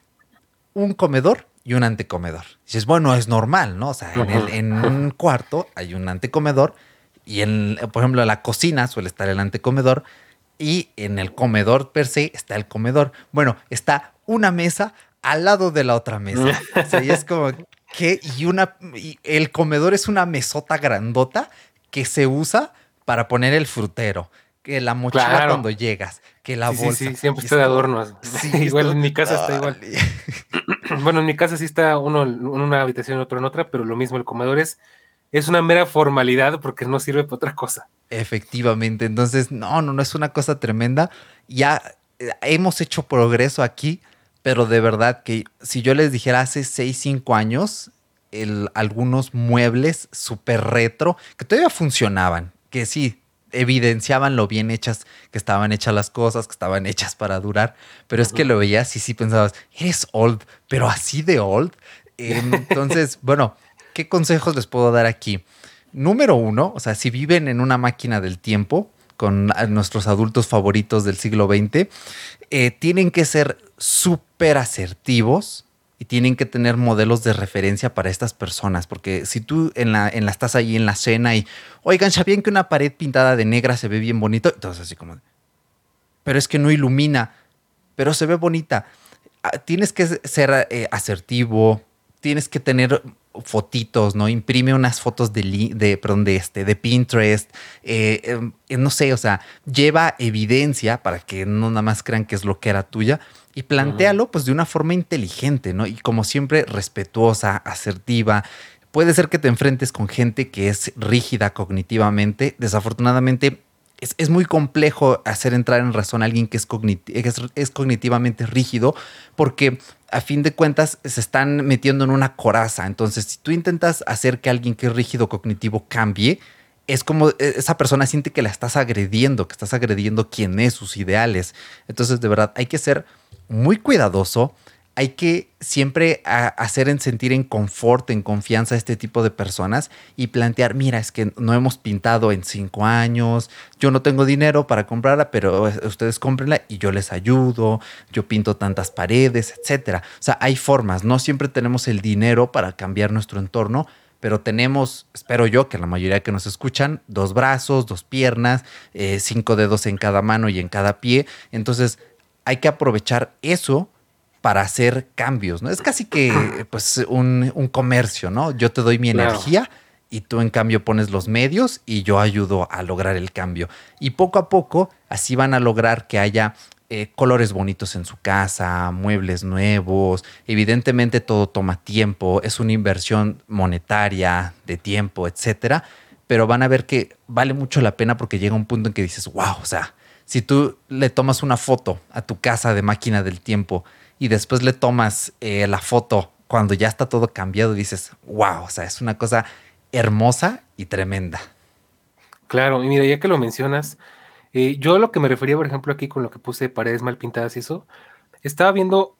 un comedor y un antecomedor. Dices, bueno, es normal, ¿no? O sea, en, el, en un cuarto hay un antecomedor y, en, por ejemplo, en la cocina suele estar el antecomedor y en el comedor per se está el comedor. Bueno, está una mesa al lado de la otra mesa. O sea, y es como que, y una, y el comedor es una mesota grandota que se usa para poner el frutero, que la mochila Claro. cuando llegas, que la Sí, sí, bolsa. sí, siempre Y está es de como, adornos. sí, Igual esto, en mi casa está igual. dale. Bueno, en mi casa sí está uno en una habitación y otro en otra, pero lo mismo, el comedor es, es una mera formalidad porque no sirve para otra cosa. Efectivamente, entonces, no, no, no es una cosa tremenda. Ya eh, hemos hecho progreso aquí, pero de verdad que si yo les dijera hace seis cinco años, el, algunos muebles súper retro, que todavía funcionaban, que sí, evidenciaban lo bien hechas que estaban hechas las cosas, que estaban hechas para durar, pero es que Ujú. lo veías y sí pensabas, eres old, pero así de old. Entonces, bueno, ¿qué consejos les puedo dar aquí? Número uno, o sea, si viven en una máquina del tiempo con a nuestros adultos favoritos del siglo veinte, eh, tienen que ser súper asertivos y tienen que tener modelos de referencia para estas personas, porque si tú en la, en la estás ahí en la cena y, oigan, ¿sabían que una pared pintada de negra se ve bien bonito? Entonces así como, pero es que no ilumina, pero se ve bonita. Ah, tienes que ser eh, asertivo, tienes que tener fotitos, ¿no? Imprime unas fotos de, li- de, perdón, de, este, de Pinterest, eh, eh, no sé, o sea, lleva evidencia para que no nada más crean que es lo que era tuya y Ujú. plantéalo pues de una forma inteligente, ¿no? Y como siempre, respetuosa, asertiva. Puede ser que te enfrentes con gente que es rígida cognitivamente. Desafortunadamente, es, es muy complejo hacer entrar en razón a alguien que es, cogniti- es, es cognitivamente rígido porque a fin de cuentas se están metiendo en una coraza. Entonces, si tú intentas hacer que alguien que es rígido cognitivo cambie, es como eh, esa persona siente que la estás agrediendo, que estás agrediendo quién es, sus ideales. Entonces, de verdad, hay que ser muy cuidadoso. Hay que siempre a, hacer en sentir en confort, en confianza a este tipo de personas y plantear, mira, es que no hemos pintado en cinco años, yo no tengo dinero para comprarla, pero ustedes cómprenla y yo les ayudo, yo pinto tantas paredes, etcétera. O sea, hay formas, no siempre tenemos el dinero para cambiar nuestro entorno, pero tenemos, espero yo, que la mayoría que nos escuchan, dos brazos, dos piernas, eh, cinco dedos en cada mano y en cada pie. Entonces, hay que aprovechar eso para hacer cambios, ¿no? Es casi que, pues, un, un comercio, ¿no? Yo te doy mi Claro. energía y tú en cambio pones los medios y yo ayudo a lograr el cambio. Y poco a poco así van a lograr que haya eh, colores bonitos en su casa, muebles nuevos. Evidentemente todo toma tiempo, es una inversión monetaria, de tiempo, etcétera. Pero van a ver que vale mucho la pena porque llega un punto en que dices, wow, o sea, si tú le tomas una foto a tu casa de máquina del tiempo y después le tomas eh, la foto cuando ya está todo cambiado, dices, wow, o sea, es una cosa hermosa y tremenda. Claro, y mira, ya que lo mencionas, eh, yo lo que me refería, por ejemplo, aquí con lo que puse paredes mal pintadas y eso, estaba viendo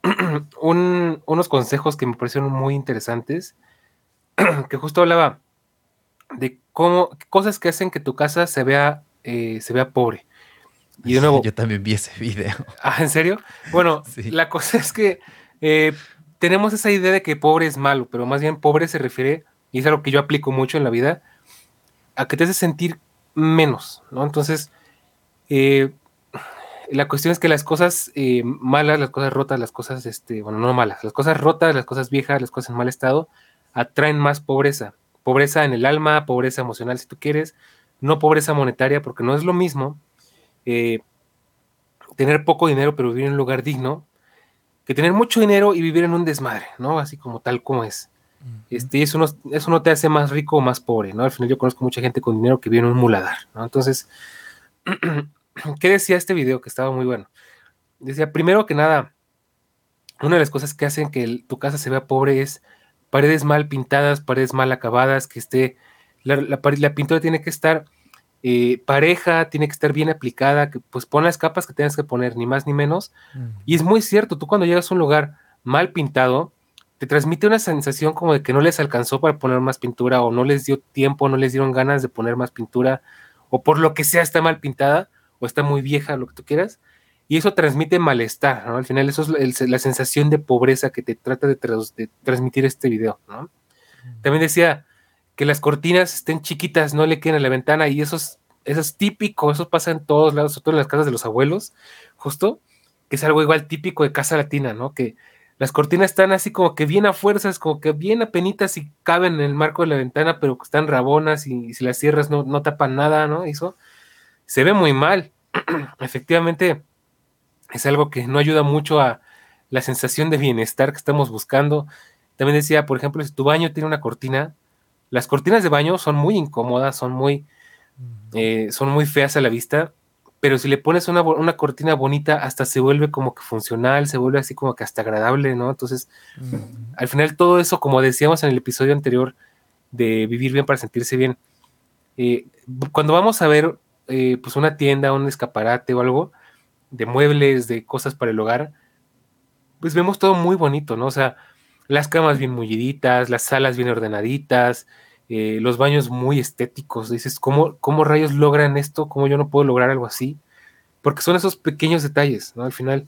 un- unos consejos que me parecieron muy interesantes, que justo hablaba de cómo, cosas que hacen que tu casa se vea, eh, se vea pobre. Y de nuevo, Yo también vi ese video. ah, ¿en serio? Bueno, Sí. la cosa es que eh, tenemos esa idea de que pobre es malo, pero más bien pobre se refiere, y es algo que yo aplico mucho en la vida, a que te hace sentir menos, ¿no? Entonces, eh, la cuestión es que las cosas eh, malas, las cosas rotas, las cosas, este, bueno, no malas, las cosas rotas, las cosas viejas, las cosas en mal estado, atraen más pobreza. Pobreza en el alma, pobreza emocional, si tú quieres, no pobreza monetaria, porque no es lo mismo eh, tener poco dinero pero vivir en un lugar digno, que tener mucho dinero y vivir en un desmadre, ¿no? Así como tal como es. Ujú. Este, y eso no, eso no te hace más rico o más pobre, ¿no? Al final yo conozco mucha gente con dinero que vive en un muladar, ¿no? Entonces, ¿qué decía este video? Que estaba muy bueno. Decía, primero que nada, una de las cosas que hacen que el- tu casa se vea pobre es paredes mal pintadas, paredes mal acabadas, que esté, la, la, pare- la pintura tiene que estar eh, pareja, tiene que estar bien aplicada, que pues pon las capas que tengas que poner, ni más ni menos. Y es Ujú. muy cierto, tú cuando llegas a un lugar mal pintado, te transmite una sensación como de que no les alcanzó para poner más pintura, o no les dio tiempo, no les dieron ganas de poner más pintura, o por lo que sea está mal pintada, o está muy vieja, lo que tú quieras, y eso transmite malestar, ¿no? Al final eso es el- la sensación de pobreza que te trata de, tras- de transmitir este video, ¿no? También decía que las cortinas estén chiquitas, no le queden a la ventana, y eso es, eso es típico, eso pasa en todos lados, sobre todo en las casas de los abuelos, justo, que es algo igual típico de casa latina, ¿no? Que las cortinas están así como que bien a fuerzas, como que bien apenitas y caben en el marco de la ventana, pero que están rabonas y, y si las cierras no, no tapan nada, ¿no? Eso se ve muy mal. Efectivamente, es algo que no ayuda mucho a la sensación de bienestar que estamos buscando. También decía, por ejemplo, si tu baño tiene una cortina, las cortinas de baño son muy incómodas, son muy, Ujú. eh, son muy feas a la vista, pero si le pones una, una cortina bonita, hasta se vuelve como que funcional, se vuelve así como que hasta agradable, ¿no? Entonces, Ujú. al final todo eso, como decíamos en el episodio anterior, de vivir bien para sentirse bien, eh, cuando vamos a ver eh, pues una tienda, un escaparate o algo de muebles, de cosas para el hogar, pues vemos todo muy bonito, ¿no? O sea, las camas bien mulliditas, las salas bien ordenaditas, eh, los baños muy estéticos. Dices, ¿cómo, ¿cómo rayos logran esto? ¿Cómo yo no puedo lograr algo así? Porque son esos pequeños detalles, ¿no? Al final,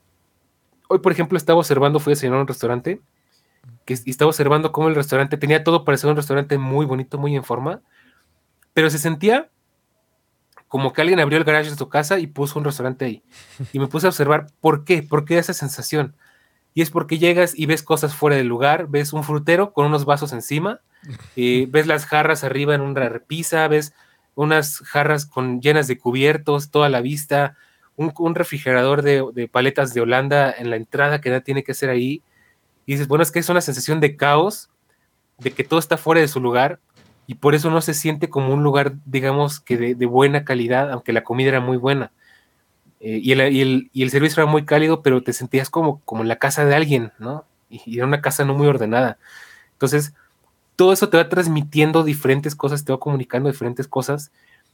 hoy, por ejemplo, estaba observando, fui a cenar a un restaurante, que, y estaba observando cómo el restaurante tenía todo para ser un restaurante muy bonito, muy en forma, pero se sentía como que alguien abrió el garage de su casa y puso un restaurante ahí. Y me puse a observar por qué, por qué esa sensación. Y es porque llegas y ves cosas fuera del lugar, ves un frutero con unos vasos encima, eh, ves las jarras arriba en una repisa, ves unas jarras con, llenas de cubiertos, toda la vista, un, un refrigerador de, de, paletas de Holanda en la entrada que nada tiene que ser ahí. Y dices, bueno, es que es una sensación de caos, de que todo está fuera de su lugar, y por eso no se siente como un lugar, digamos, que de, de buena calidad, aunque la comida era muy buena. Eh, y, el, y, el, y, el, servicio era muy cálido, pero te sentías como, como en la casa de alguien, ¿no? Y, y era una casa no muy ordenada. Entonces, todo eso te va transmitiendo diferentes cosas, te va comunicando diferentes cosas,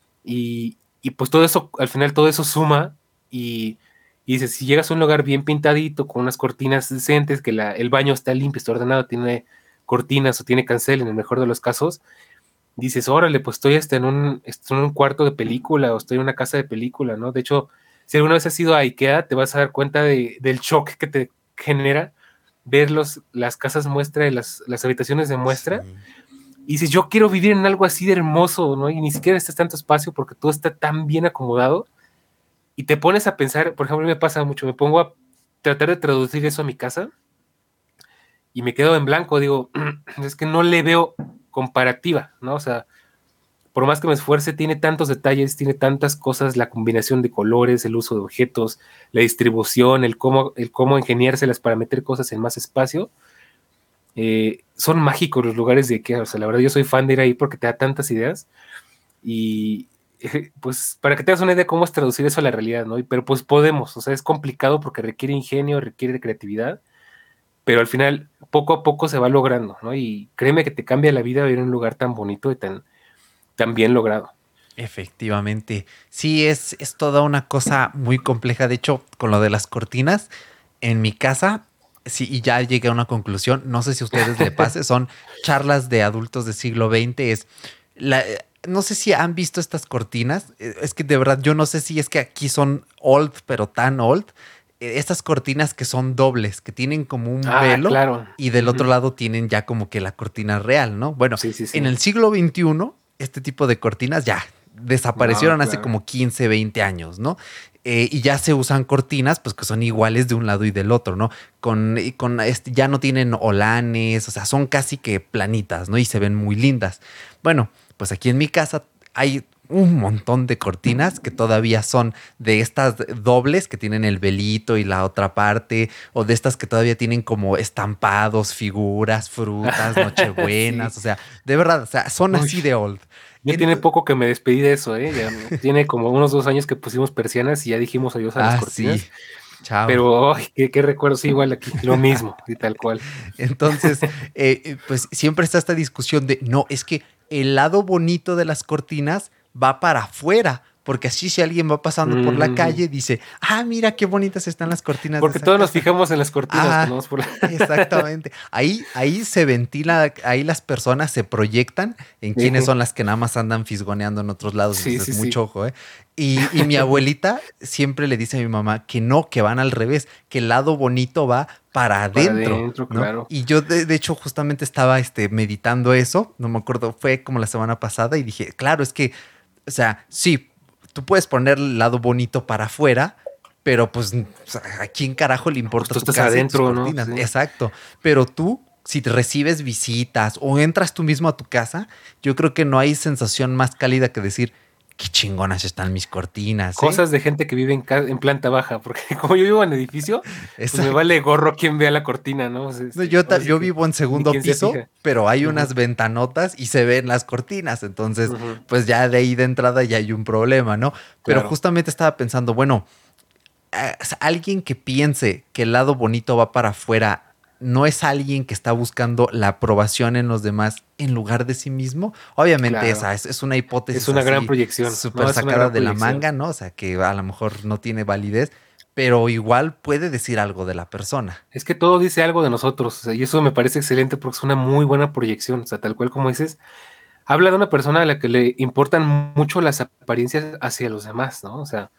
y, y pues todo eso, al final todo eso suma, y, y dices, si llegas a un lugar bien pintadito, con unas cortinas decentes, que la, el baño está limpio, está ordenado, tiene cortinas o tiene cancel en el mejor de los casos, dices, órale, pues estoy hasta en un, estoy en un cuarto de película o estoy en una casa de película, ¿no? De hecho, si alguna vez has ido a IKEA, te vas a dar cuenta de, del shock que te genera ver los, las casas muestra y las, las habitaciones de muestra. Sí. Y dices, yo quiero vivir en algo así de hermoso, ¿no? Y ni siquiera estás tanto espacio porque todo está tan bien acomodado. Y te pones a pensar, por ejemplo, me pasa mucho, me pongo a tratar de traducir eso a mi casa y me quedo en blanco, digo, es que no le veo comparativa, ¿no? O sea, por más que me esfuerce, tiene tantos detalles, tiene tantas cosas, la combinación de colores, el uso de objetos, la distribución, el cómo, el cómo ingeniárselas para meter cosas en más espacio. Eh, son mágicos los lugares de IKEA, o sea, la verdad yo soy fan de ir ahí porque te da tantas ideas y eh, pues para que te hagas una idea de cómo es traducir eso a la realidad, ¿no? Y, pero pues podemos, o sea, es complicado porque requiere ingenio, requiere creatividad, pero al final poco a poco se va logrando, ¿no? Y créeme que te cambia la vida ver un lugar tan bonito y tan, tan bien logrado. Efectivamente. Sí, es, es toda una cosa muy compleja. De hecho, con lo de las cortinas, en mi casa, sí, y ya llegué a una conclusión. No sé si a ustedes le pase, son charlas de adultos del siglo veinte. Es la, eh, no sé si han visto estas cortinas. Eh, Es que de verdad, yo no sé si es que aquí son old, pero tan old. Eh, Estas cortinas que son dobles, que tienen como un Ah, velo claro. y del otro Ujú. lado tienen ya como que la cortina real, ¿no? Bueno, Sí, sí, en sí. el siglo veintiuno, este tipo de cortinas ya desaparecieron No, hace claro. como quince, veinte años, ¿no? Eh, y ya se usan cortinas, pues que son iguales de un lado y del otro, ¿no? Con, y con este, ya no tienen olanes, o sea, son casi que planitas, ¿no? Y se ven muy lindas. Bueno, pues aquí en mi casa hay un montón de cortinas que todavía son de estas dobles que tienen el velito y la otra parte, o de estas que todavía tienen como estampados, figuras, frutas, nochebuenas, Sí. o sea, de verdad, o sea, son Uy, así de old. ya tiene Ento- poco que me despedí de eso, ¿eh? Ya tiene como unos dos años que pusimos persianas y ya dijimos adiós a las ah, sí, cortinas. chao. Pero, ay, qué, qué recuerdo, sí, igual aquí, lo mismo, y tal cual. Entonces, eh, eh, pues siempre está esta discusión de, no, es que el lado bonito de las cortinas va para afuera, porque así si alguien va pasando por la Ujú. calle, dice, ah, mira qué bonitas están las cortinas de Porque esa todos nos casa. fijamos en las cortinas Ah, cuando vamos por la... exactamente. Ahí, ahí se ventila, ahí las personas se proyectan en quiénes Sí, son las que nada más andan fisgoneando en otros lados. sí, Entonces, sí, sí, mucho ojo, ¿eh? Y, y mi abuelita siempre le dice a mi mamá que no, que van al revés, que el lado bonito va para para adentro, adentro, ¿no? claro. Y yo, de, de hecho, justamente estaba este, meditando eso, no me acuerdo, fue como la semana pasada y dije, claro, es que, o sea, sí, tú puedes poner el lado bonito para afuera, pero pues, o sea, ¿a quién carajo le Pues importa tú tu estás casa y tus adentro, ¿no? cortinas? Sí. Exacto. Pero tú, si te recibes visitas o entras tú mismo a tu casa, yo creo que no hay sensación más cálida que decir, qué chingonas están mis cortinas, ¿eh? Cosas de gente que vive en, ca- en planta baja, porque como yo vivo en edificio, pues me Exacto. vale gorro quien vea la cortina, ¿no? O sea, No, este, yo, ta- ahora sí yo que vivo en ni segundo quien se piso, fija. pero hay Ujú, unas ventanotas y se ven las cortinas. Entonces, ujú, pues ya de ahí de entrada ya hay un problema, ¿no? Pero claro. justamente estaba pensando, bueno, eh, alguien que piense que el lado bonito va para afuera no es alguien que está buscando la aprobación en los demás en lugar de sí mismo. Obviamente Claro. esa es, es una Es hipótesis una gran así proyección, súper ¿no? Es una sacada gran de la proyección. manga, ¿no? O sea, que a lo mejor no tiene validez, pero igual puede decir algo de la persona. Es que todo dice algo de nosotros, o sea, y eso me parece excelente porque es una muy buena proyección, o sea, tal cual como dices, habla de una persona a la que le importan mucho las apariencias hacia los demás, ¿no? O sea,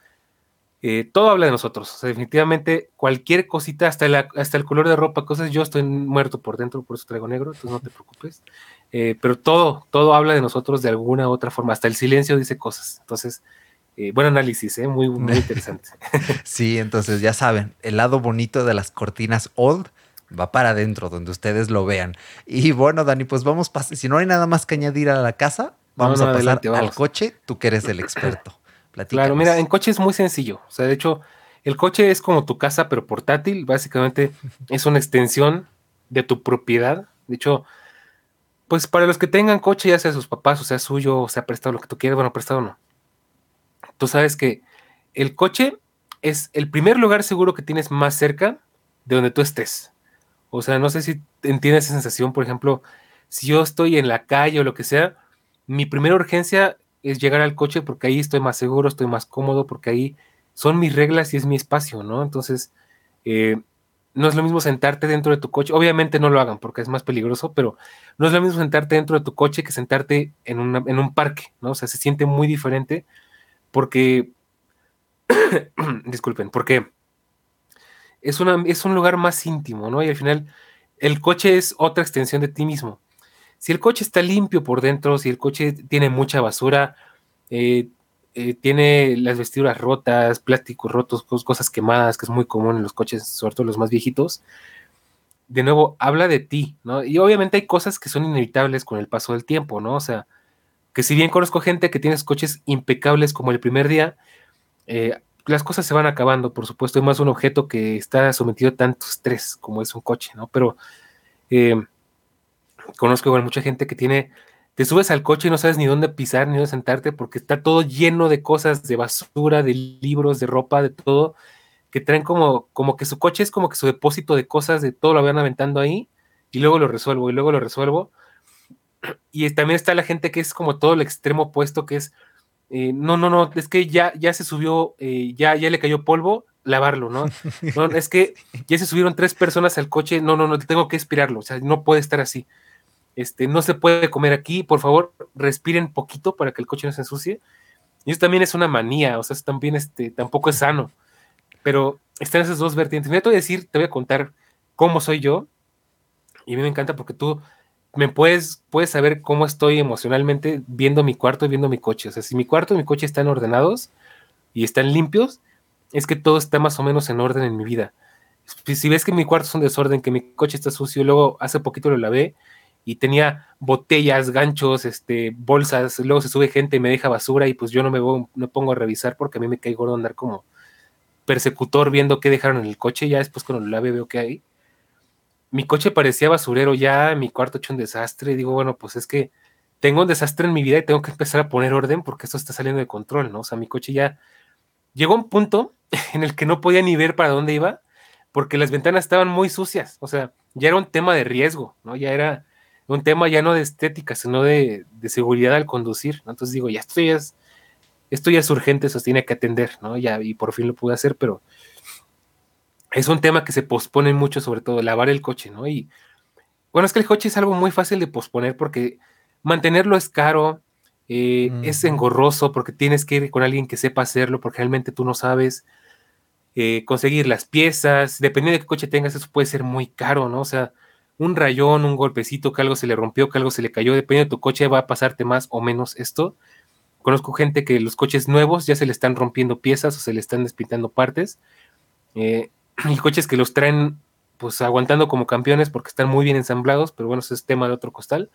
eh, todo habla de nosotros, o sea, definitivamente cualquier cosita, hasta, la, hasta el color de ropa, cosas, yo estoy muerto por dentro, por eso traigo negro, entonces no te preocupes, eh, pero todo, todo habla de nosotros de alguna u otra forma, hasta el silencio dice cosas, entonces, eh, buen análisis, ¿eh? Muy, muy interesante. Sí, entonces ya saben, el lado bonito de las cortinas old va para adentro, donde ustedes lo vean. Y bueno, Dani, pues vamos, pas- si no hay nada más que añadir a la casa, No, vamos no, a pasar adelante, al vamos. coche, tú que eres el experto. Claro, mira, en Platícanos. coche es muy sencillo. O sea, de hecho, el coche es como tu casa, pero portátil. Básicamente es una extensión de tu propiedad. De hecho, pues para los que tengan coche, ya sea sus papás, o sea suyo, o sea prestado, lo que tú quieras, bueno, prestado no. Tú sabes que el coche es el primer lugar seguro que tienes más cerca de donde tú estés. O sea, no sé si entiendes esa sensación, por ejemplo, si yo estoy en la calle o lo que sea, mi primera urgencia es llegar al coche porque ahí estoy más seguro, estoy más cómodo, porque ahí son mis reglas y es mi espacio, ¿no? Entonces, eh, no es lo mismo sentarte dentro de tu coche, obviamente no lo hagan porque es más peligroso, pero no es lo mismo sentarte dentro de tu coche que sentarte en, una, en un parque, ¿no? O sea, se siente muy diferente porque, disculpen, porque es, una, es un lugar más íntimo, ¿no? Y al final el coche es otra extensión de ti mismo. Si el coche está limpio por dentro, si el coche tiene mucha basura, eh, eh, tiene las vestiduras rotas, plásticos rotos, cos- cosas quemadas, que es muy común en los coches, sobre todo los más viejitos, de nuevo, habla de ti, ¿no? Y obviamente hay cosas que son inevitables con el paso del tiempo, ¿no? O sea, que si bien conozco gente que tiene coches impecables como el primer día, eh, las cosas se van acabando, por supuesto, hay más un objeto que está sometido a tanto estrés como es un coche, ¿no? Pero eh, conozco igual mucha gente que tiene, te subes al coche y no sabes ni dónde pisar ni dónde sentarte porque está todo lleno de cosas, de basura, de libros, de ropa, de todo, que traen como, como que su coche es como que su depósito de cosas, de todo lo van aventando ahí y luego lo resuelvo y luego lo resuelvo. Y también está la gente que es como todo el extremo opuesto, que es eh, no, no, no, es que ya, ya se subió, eh, ya, ya le cayó polvo, lavarlo, ¿no? No, es que ya se subieron tres personas al coche, no, no, no, tengo que aspirarlo, o sea, no puede estar así. Este, no se puede comer aquí, por favor, respiren poquito para que el coche no se ensucie. Y eso también es una manía, o sea, eso también este, tampoco es sano, pero están esas dos vertientes. Mira, te voy a decir, te voy a contar cómo soy yo, y a mí me encanta porque tú me puedes, puedes saber cómo estoy emocionalmente viendo mi cuarto y viendo mi coche. O sea, si mi cuarto y mi coche están ordenados y están limpios, es que todo está más o menos en orden en mi vida. Si, si ves que mi cuarto es un desorden, que mi coche está sucio, luego hace poquito lo lavé y tenía botellas, ganchos, este, bolsas, luego se sube gente y me deja basura y pues yo no me, voy, me pongo a revisar porque a mí me cae gordo andar como persecutor viendo qué dejaron en el coche. Ya después cuando lo lave veo qué hay. Mi coche parecía basurero ya, mi cuarto hecho un desastre. Digo, bueno, pues es que tengo un desastre en mi vida y tengo que empezar a poner orden porque esto está saliendo de control, ¿no? O sea, mi coche ya llegó a un punto en el que no podía ni ver para dónde iba porque las ventanas estaban muy sucias. O sea, ya era un tema de riesgo, ¿no? Ya era un tema ya no de estética, sino de, de seguridad al conducir, ¿no? Entonces digo, ya esto ya es, esto ya es urgente, eso se tiene que atender, ¿no? Ya, y por fin lo pude hacer, pero es un tema que se pospone mucho, sobre todo lavar el coche, ¿no? Y bueno, es que el coche es algo muy fácil de posponer porque mantenerlo es caro, eh, Mm. es engorroso porque tienes que ir con alguien que sepa hacerlo porque realmente tú no sabes eh, conseguir las piezas, dependiendo de qué coche tengas, eso puede ser muy caro, ¿no? O sea, un rayón, un golpecito, que algo se le rompió, que algo se le cayó, dependiendo de tu coche va a pasarte más o menos esto. Conozco gente que los coches nuevos ya se le están rompiendo piezas o se le están despintando partes. Eh, y coches que los traen pues aguantando como campeones porque están muy bien ensamblados, pero bueno, eso es tema de otro costal.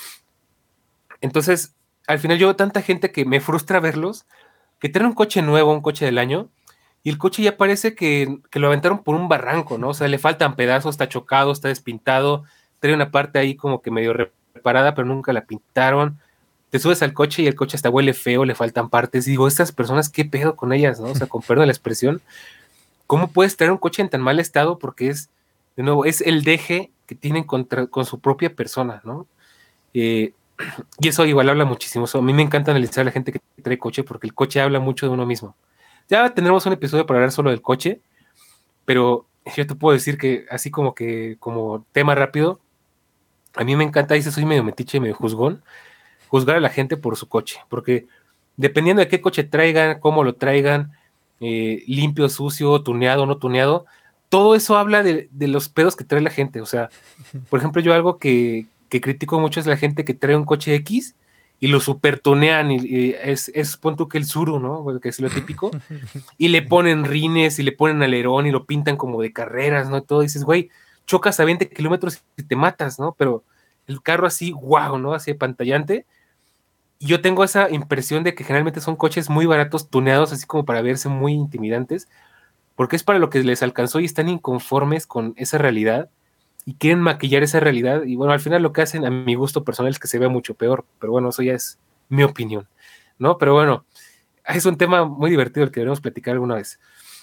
Entonces, al final yo veo tanta gente que me frustra verlos, que traen un coche nuevo, un coche del año, y el coche ya parece que, que lo aventaron por un barranco, ¿no? O sea, le faltan pedazos, está chocado, está despintado, trae una parte ahí como que medio reparada, pero nunca la pintaron. Te subes al coche y el coche hasta huele feo, le faltan partes. Y digo, estas personas, ¿qué pedo con ellas, no? O sea, con perdón de la expresión, ¿cómo puedes traer un coche en tan mal estado? Porque es, de nuevo, es el deje que tienen contra, con su propia persona, ¿no? Eh, y eso igual habla muchísimo. Eso, a mí me encanta analizar a la gente que trae coche porque el coche habla mucho de uno mismo. Ya tendremos un episodio para hablar solo del coche, pero yo te puedo decir que así como que como tema rápido, a mí me encanta, y soy medio metiche y medio juzgón, juzgar a la gente por su coche, porque dependiendo de qué coche traigan, cómo lo traigan, eh, limpio, sucio, tuneado, no tuneado, todo eso habla de, de los pedos que trae la gente. O sea, por ejemplo, yo algo que, que critico mucho es la gente que trae un coche X y lo supertunean y, y es, es pon tú que el Suru, ¿no? Que es lo típico, y le ponen rines y le ponen alerón y lo pintan como de carreras, ¿no? Y todo dices, güey, chocas a veinte kilómetros y te matas, ¿no? Pero el carro así, wow, ¿no? Así pantallante. Y yo tengo esa impresión de que generalmente son coches muy baratos, tuneados así como para verse muy intimidantes, porque es para lo que les alcanzó y están inconformes con esa realidad y quieren maquillar esa realidad. Y bueno, al final lo que hacen a mi gusto personal es que se vea mucho peor, pero bueno, eso ya es mi opinión, ¿no? Pero bueno, es un tema muy divertido el que debemos platicar alguna vez.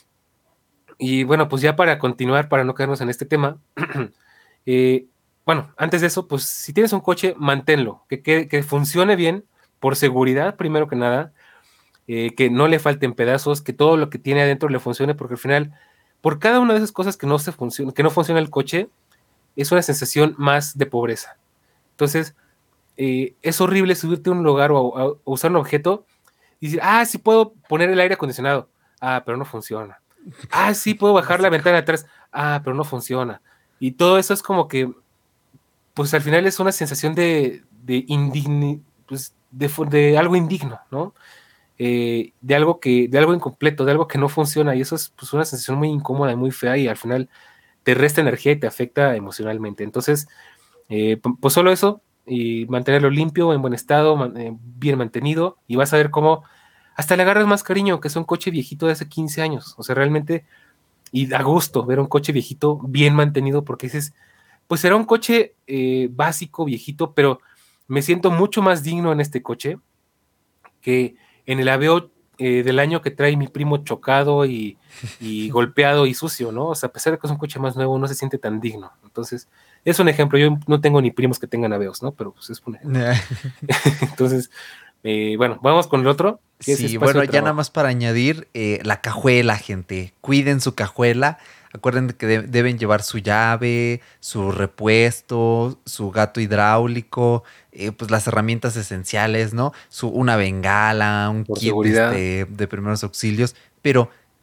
Y bueno, pues ya para continuar, para no quedarnos en este tema, eh, bueno, antes de eso, pues si tienes un coche, manténlo, que, que, que funcione bien, por seguridad, primero que nada, eh, que no le falten pedazos, que todo lo que tiene adentro le funcione, porque al final, por cada una de esas cosas que no, se funciona, que no funciona el coche, es una sensación más de pobreza. Entonces, eh, es horrible subirte a un lugar o a, a usar un objeto y decir, ah, sí puedo poner el aire acondicionado, ah, pero no funciona. Ah, sí puedo bajar la ventana de atrás, ah, pero no funciona. Y todo eso es como que, pues al final es una sensación de, de indigni, pues de, de algo indigno, ¿no? Eh, de algo que, de algo incompleto, de algo que no funciona, y eso es pues una sensación muy incómoda y muy fea, y al final te resta energía y te afecta emocionalmente. Entonces, eh, pues solo eso, y mantenerlo limpio, en buen estado, man, eh, bien mantenido, y vas a ver cómo hasta le agarras más cariño, que es un coche viejito de hace quince años. O sea, realmente, y da gusto ver un coche viejito bien mantenido, porque dices, pues será un coche eh, básico, viejito, pero me siento mucho más digno en este coche que en el Aveo eh, del año que trae mi primo chocado y, y golpeado y sucio, ¿no? O sea, a pesar de que es un coche más nuevo, no se siente tan digno. Entonces, es un ejemplo. Yo no tengo ni primos que tengan Aveos, ¿no? Pero pues es un ejemplo. Entonces, eh, bueno, vamos con el otro, que es Sí, espacio bueno, de ya nada trabajo. más para añadir, eh, la cajuela, gente. Cuiden su cajuela. Acuerden que de- deben llevar su llave, su repuesto, su gato hidráulico, eh, pues las herramientas esenciales, ¿no? Su, una bengala, un Por kit seguridad. este, de primeros auxilios. Pero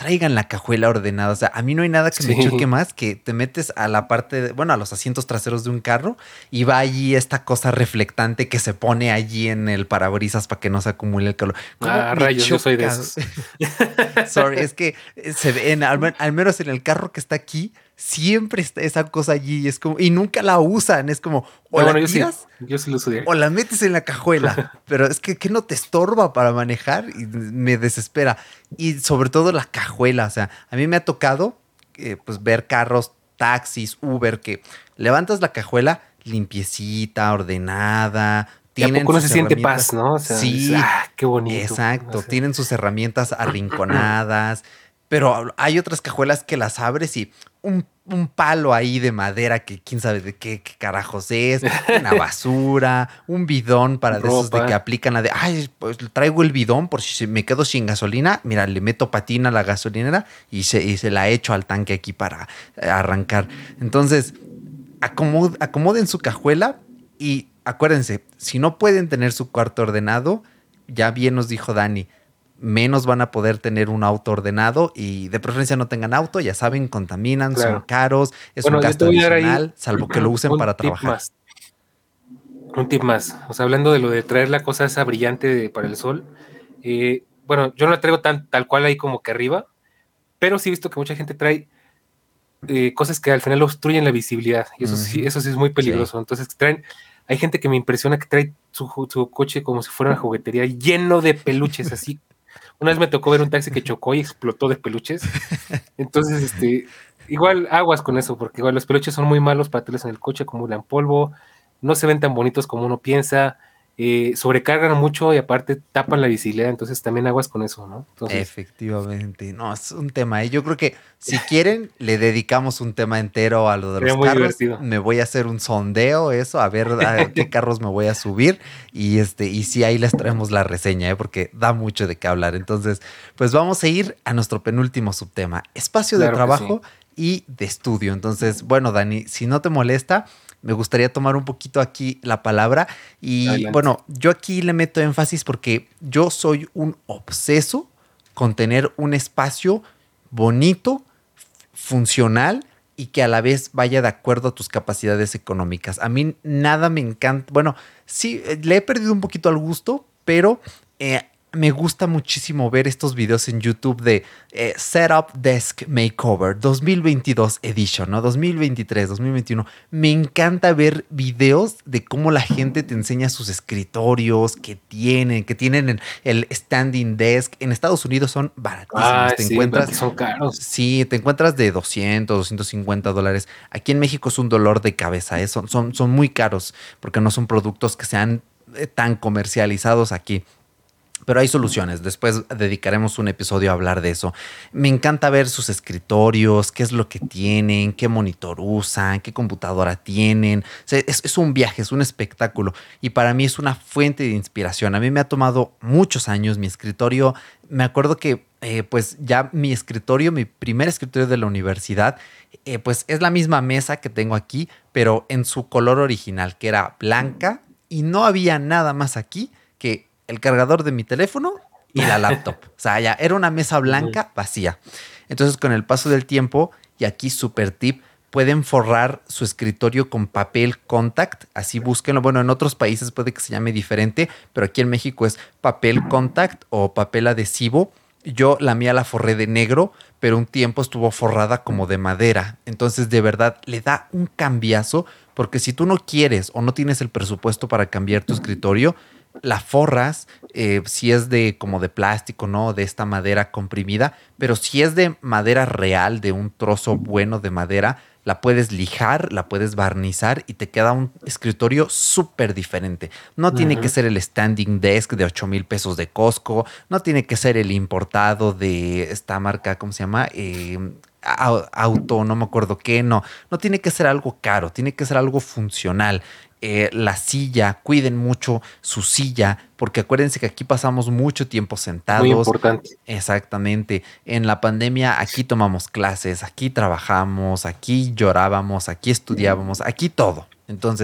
traigan la cajuela ordenada. O sea, a mí no hay nada que me choque Sí. más que te metes a la parte, de, bueno, a los asientos traseros de un carro y va allí esta cosa reflectante que se pone allí en el parabrisas para que no se acumule el calor. ¿Cómo Ah, me rayos, yo soy de choca? esos. Sorry, es que se ve, en, al, men- al menos en el carro que está aquí, siempre está esa cosa allí y es como, y nunca la usan. Es como, o No, la bueno, yo sí, tiras yo sí lo uso diario. o la metes en la cajuela, pero es que, que no te estorba para manejar y me desespera. Y sobre todo la cajuela, o sea, a mí me ha tocado eh, pues ver carros, taxis, Uber, que levantas la cajuela limpiecita, ordenada, Y a tienen poco no se sus siente paz, herramientas. ¿no? O sea, dices, Sí, ah, qué bonito. O exacto, sea, tienen sus herramientas arrinconadas, pero hay otras cajuelas que las abres y un, un palo ahí de madera que quién sabe de qué, qué carajos es, una basura, un bidón para de esos de que ropa. aplican la de, ay, pues traigo el bidón por si se- me quedo sin gasolina, mira, le meto patina a la gasolinera y se, y se la echo al tanque aquí para eh, arrancar. Entonces, acomod- acomoden su cajuela y acuérdense, si no pueden tener su cuarto ordenado, ya bien nos dijo Dani, menos van a poder tener un auto ordenado y de preferencia no tengan auto, ya saben, contaminan, son Claro. caros, es un Bueno, yo te gasto voy a dar ahí adicional, salvo que lo usen un para tip trabajar. más. Un tip más. O sea, hablando de lo de traer la cosa esa brillante de- para el sol. eh, bueno, yo no la traigo tan, tal cual ahí como que arriba, pero sí he visto que mucha gente trae eh, cosas que al final obstruyen la visibilidad. Y eso sí, Ujú. eso sí es muy Sí. peligroso. Entonces traen, hay gente que me impresiona que trae su, ju- su coche como si fuera una juguetería lleno de peluches, así. Una vez me tocó ver un taxi que chocó y explotó de peluches. Entonces, este, igual aguas con eso, porque igual los peluches son muy malos para tenerlos en el coche, acumulan polvo, no se ven tan bonitos como uno piensa, eh, sobrecargan mucho y aparte tapan la visibilidad, entonces también aguas con eso, ¿no? Entonces, Efectivamente, no, es un tema. ¿eh? Yo creo que si quieren, le dedicamos un tema entero a lo de sería los muy carros. divertido. Me voy a hacer un sondeo, eso, a ver a qué carros me voy a subir. Y este, y sí, ahí les traemos la reseña, ¿eh? Porque da mucho de qué hablar. Entonces, pues vamos a ir a nuestro penúltimo subtema: espacio de Claro que sí. trabajo y de estudio. Entonces, bueno, Dani, si no te molesta, me gustaría tomar un poquito aquí la palabra. Y Adelante. bueno, yo aquí le meto énfasis porque yo soy un obseso con tener un espacio bonito, funcional y que a la vez vaya de acuerdo a tus capacidades económicas. A mí nada me encanta, bueno, sí, eh, le he perdido un poquito al gusto, pero eh, me gusta muchísimo ver estos videos en YouTube de eh, Setup Desk Makeover dos mil veintidós Edition, ¿no? dos mil veintitrés, dos mil veintiuno. Me encanta ver videos de cómo la gente te enseña sus escritorios que tienen, que tienen el, el standing desk. En Estados Unidos son baratísimos. Ah, Te sí, pero encuentras, aquí son caros. sí, te encuentras de doscientos, doscientos cincuenta dólares. Aquí en México es un dolor de cabeza. ¿eh? Son, son, son muy caros porque no son productos que sean eh, tan comercializados aquí. Pero hay soluciones. Después dedicaremos un episodio a hablar de eso. Me encanta ver sus escritorios, qué es lo que tienen, qué monitor usan, qué computadora tienen. O sea, es, es un viaje, es un espectáculo. Y para mí es una fuente de inspiración. A mí me ha tomado muchos años mi escritorio. Me acuerdo que, eh, pues ya mi escritorio, mi primer escritorio de la universidad, eh, pues es la misma mesa que tengo aquí, pero en su color original, que era blanca. Y no había nada más aquí que el cargador de mi teléfono y la laptop. O sea, ya era una mesa Ujú. blanca vacía. Entonces, con el paso del tiempo, y aquí super tip, pueden forrar su escritorio con papel contact. Así búsquenlo. Bueno, en otros países puede que se llame diferente, pero aquí en México es papel contact o papel adhesivo. Yo la mía la forré de negro, pero un tiempo estuvo forrada como de madera. Entonces, de verdad, le da un cambiazo, porque si tú no quieres o no tienes el presupuesto para cambiar tu escritorio, la forras, eh, si es de como de plástico, ¿no? De esta madera comprimida, pero si es de madera real, de un trozo bueno de madera, la puedes lijar, la puedes barnizar y te queda un escritorio súper diferente. No tiene que Ujú. ser el standing desk de ocho mil pesos de Costco, no tiene que ser el importado de esta marca, ¿cómo se llama? Eh, au- auto, no me acuerdo qué, no, no tiene que ser algo caro, tiene que ser algo funcional. Eh, la silla, cuiden mucho su silla, porque acuérdense que aquí pasamos mucho tiempo Muy sentados. importante. Exactamente. En la pandemia aquí tomamos clases, aquí trabajamos, aquí llorábamos, aquí estudiábamos, aquí todo. Entonces,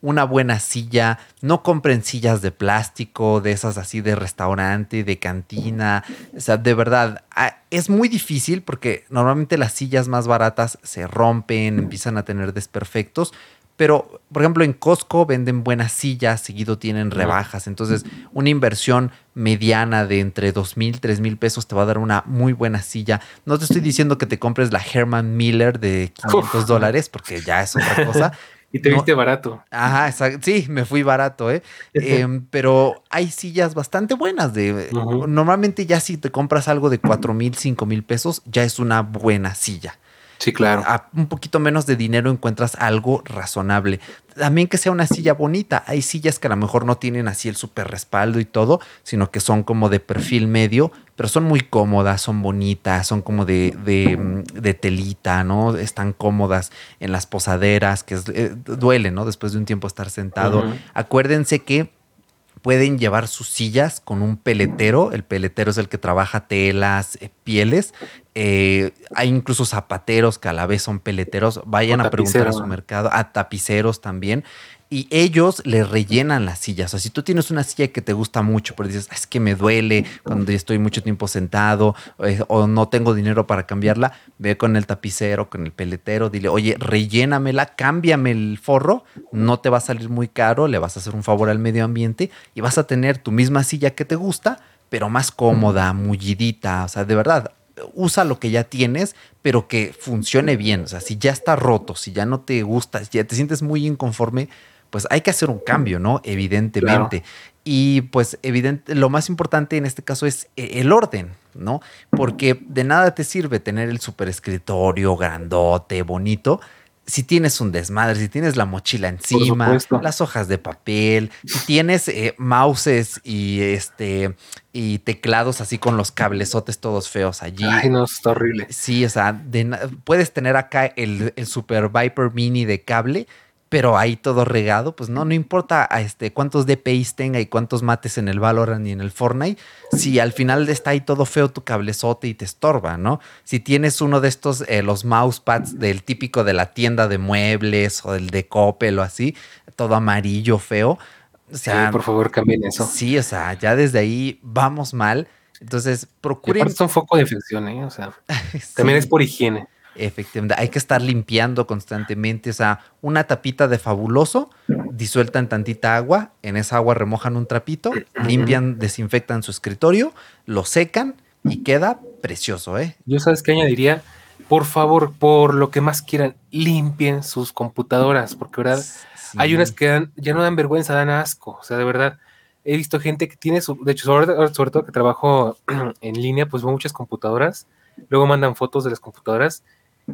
una buena silla. No compren sillas de plástico, de esas así de restaurante, de cantina. O sea, de verdad, ah, es muy difícil porque normalmente las sillas más baratas se rompen, empiezan a tener desperfectos. Pero, por ejemplo, en Costco venden buenas sillas, seguido tienen Ujú. rebajas. Entonces, una inversión mediana de entre dos mil, tres mil pesos te va a dar una muy buena silla. No te estoy diciendo que te compres la Herman Miller de quinientos Uf, ajá. dólares, porque ya es otra cosa. Y te No, viste barato. ajá, exacto. Sí, me fui barato, ¿eh? Em, pero hay sillas bastante buenas. De, Ujú. normalmente ya si te compras algo de cuatro mil, cinco mil pesos, ya es una buena silla. Sí, claro. A un poquito menos de dinero encuentras algo razonable. También que sea una silla bonita. Hay sillas que a lo mejor no tienen así el súper respaldo y todo, sino que son como de perfil medio, pero son muy cómodas, son bonitas, son como de, de, mm, de telita, ¿no? Están cómodas en las posaderas, que es- eh, duele, ¿no? Después de un tiempo estar sentado. Ujú. Acuérdense que pueden llevar sus sillas con un peletero. El peletero es el que trabaja telas, eh, pieles. Eh, hay incluso zapateros que a la vez son peleteros. O Vayan a preguntar a tapicero. su mercado, a tapiceros también. Y ellos le rellenan las sillas. O sea, si tú tienes una silla que te gusta mucho, pero dices, "Ah, es que me duele cuando estoy mucho tiempo sentado eh, o no tengo dinero para cambiarla", ve con el tapicero, con el peletero, dile, oye, rellénamela, cámbiame el forro, no te va a salir muy caro, le vas a hacer un favor al medio ambiente y vas a tener tu misma silla que te gusta, pero más cómoda, mullidita. O sea, de verdad, usa lo que ya tienes, pero que funcione bien. O sea, si ya está roto, si ya no te gusta, si ya te sientes muy inconforme, pues hay que hacer un cambio, ¿no? Claro. Evidentemente. Y pues evidente, lo más importante en este caso es eh, el orden, ¿no? Porque de nada te sirve tener el super escritorio grandote, bonito, si tienes un desmadre, si tienes la mochila Por encima, supuesto. las hojas de papel, si tienes eh, mouses y este y teclados así con los cablezotes todos feos allí. Ay, no, está horrible. Sí, o sea, de na- puedes tener acá el, el Super Viper Mini de cable, pero ahí todo regado, pues no, no importa a este, cuántos D P Is tenga y cuántos mates en el Valorant y en el Fortnite, si al final está ahí todo feo tu cablezote y te estorba, ¿no? Si tienes uno de estos, eh, los mousepads del típico de la tienda de muebles o el de Coppel o así, todo amarillo, feo, o Sí, sea, por favor, cambien eso. sí, o sea, ya desde ahí vamos mal. Entonces, Y aparte procuren, es un foco de infección, ¿eh? O sea, también es sí, por higiene. efectivamente, hay que estar limpiando constantemente. O sea, una tapita de Fabuloso disuelta en tantita agua, en esa agua remojan un trapito, Ujú. limpian, desinfectan su escritorio, lo secan y queda precioso, ¿eh? Yo sabes qué añadiría, por favor, por lo que más quieran, limpien sus computadoras, porque verdad, S- hay unas Sí, que dan, ya no dan vergüenza, dan asco. O sea, de verdad, he visto gente que tiene su, de hecho, sobre, sobre todo que trabajo en línea, pues veo muchas computadoras, luego mandan fotos de las computadoras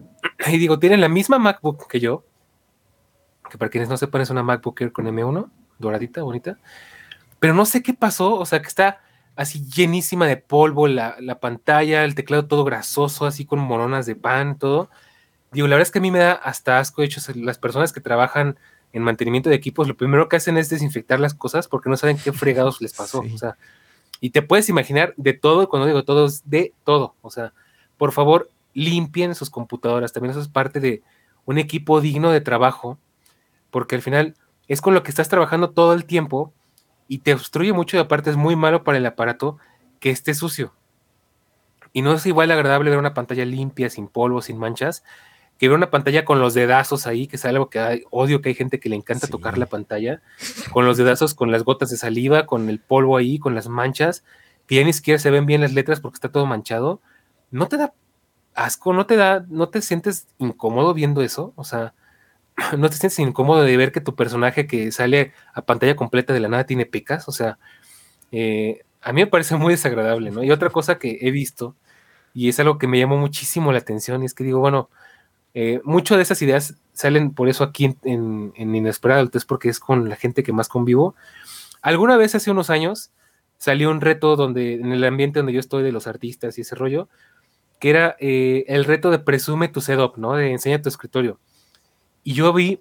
y digo, tienen la misma MacBook que yo, que para quienes no sepan es una MacBook Air con M uno, doradita, bonita, pero no sé qué pasó, o sea, que está así llenísima de polvo, la, la pantalla, el teclado todo grasoso, así con moronas de pan, todo. Digo, la verdad es que a mí me da hasta asco. De hecho, las personas que trabajan en mantenimiento de equipos, lo primero que hacen es desinfectar las cosas porque no saben qué fregados les pasó. O sí. sea, y te puedes imaginar de todo, y cuando digo todo, es de todo. O sea, por favor, limpien sus computadoras. También eso es parte de un equipo digno de trabajo, porque al final es con lo que estás trabajando todo el tiempo y te obstruye mucho y aparte es muy malo para el aparato que esté sucio. Y no es igual agradable ver una pantalla limpia, sin polvo, sin manchas, que ver una pantalla con los dedazos ahí, que es algo que hay, odio que hay gente que le encanta tocar la Sí. pantalla, con los dedazos, con las gotas de saliva, con el polvo ahí, con las manchas, que ya ni siquiera se ven bien las letras porque está todo manchado. ¿No te da asco? ¿No te da, no te sientes incómodo viendo eso? O sea, ¿no te sientes incómodo de ver que tu personaje que sale a pantalla completa de la nada tiene pecas? O sea, eh, a mí me parece muy desagradable, ¿no? Y otra cosa que he visto, y es algo que me llamó muchísimo la atención, y es que digo, bueno, eh, muchas de esas ideas salen por eso aquí en, en, en Inesperado, es porque es con la gente que más convivo. Alguna vez hace unos años salió un reto donde, en el ambiente donde yo estoy de los artistas y ese rollo, que era eh, el reto de presume tu setup, ¿no? De enseña tu escritorio. Y yo vi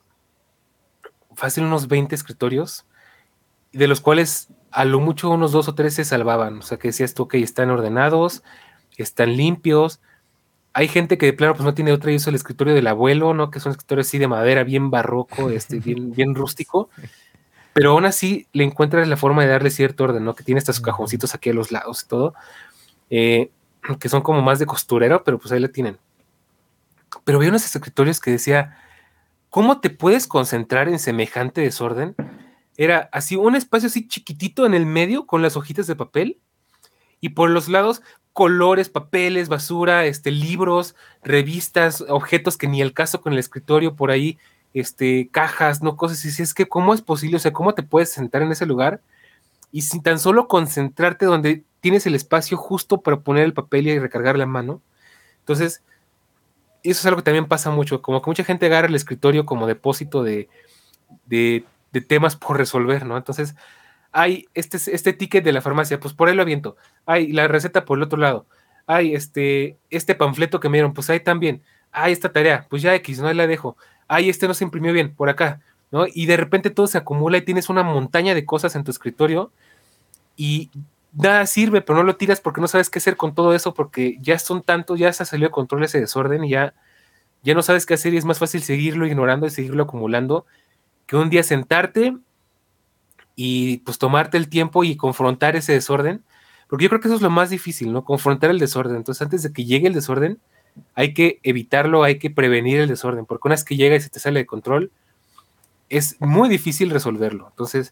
fácil unos veinte escritorios, de los cuales a lo mucho unos dos o tres se salvaban. O sea, que decías tú, ok, están ordenados, están limpios. hay gente que de plano pues no tiene otra y usa el escritorio del abuelo, ¿no? Que es un escritorio así de madera, bien barroco, este, bien, bien rústico. Pero aún así le encuentras la forma de darle cierto orden, ¿no? Que tiene estos cajoncitos aquí a los lados y todo. Eh, que son como más de costurero, pero pues ahí la tienen. Pero había unos escritorios que decía, ¿cómo te puedes concentrar en semejante desorden? Era así un espacio así chiquitito en el medio con las hojitas de papel y por los lados colores, papeles, basura, este, libros, revistas, objetos que ni el caso con el escritorio por ahí, este, cajas, no cosas. Y si es que, ¿cómo es posible? O sea, ¿cómo te puedes sentar en ese lugar y sin tan solo concentrarte donde tienes el espacio justo para poner el papel y recargar la mano? Entonces, eso es algo que también pasa mucho, como que mucha gente agarra el escritorio como depósito de, de, de temas por resolver, ¿no? Entonces, hay este, este ticket de la farmacia, pues por ahí lo aviento. Hay la receta por el otro lado. Hay este, este panfleto que me dieron, pues ahí también. Hay esta tarea, pues ya X, no ahí la dejo. Hay este no se imprimió bien, por acá, ¿no? Y de repente todo se acumula y tienes una montaña de cosas en tu escritorio y nada sirve, pero no lo tiras porque no sabes qué hacer con todo eso, porque ya son tantos, ya se ha salido de control ese desorden y ya, ya no sabes qué hacer y es más fácil seguirlo ignorando y seguirlo acumulando que un día sentarte y pues tomarte el tiempo y confrontar ese desorden, porque yo creo que eso es lo más difícil, ¿no? Confrontar el desorden. Entonces, antes de que llegue el desorden, hay que evitarlo, hay que prevenir el desorden, porque una vez que llega y se te sale de control, es muy difícil resolverlo. Entonces,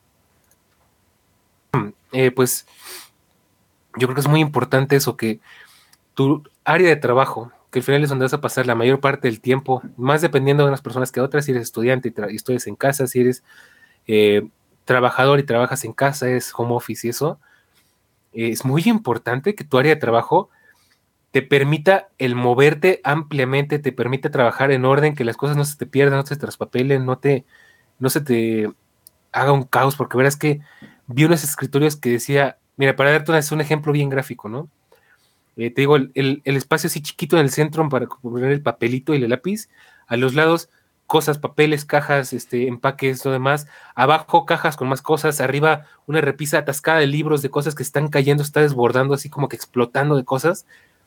eh, pues yo creo que es muy importante eso, que tu área de trabajo, que al final es donde vas a pasar la mayor parte del tiempo, más dependiendo de unas personas que otras, si eres estudiante y, y estudias en casa, si eres eh, trabajador y trabajas en casa, es home office y eso, eh, es muy importante que tu área de trabajo te permita el moverte ampliamente, te permite trabajar en orden, que las cosas no se te pierdan, no se te traspapelen, no, te, no se te haga un caos, porque verás que vi unos escritorios que decía, mira, para darte un, un ejemplo bien gráfico, ¿no? Eh, te digo, el, el, el espacio así chiquito en el centro para poner el papelito y el lápiz, a los lados cosas, papeles, cajas, este, empaques, lo demás, abajo cajas con más cosas, arriba una repisa atascada de libros, de cosas que están cayendo, está desbordando, así como que explotando de cosas.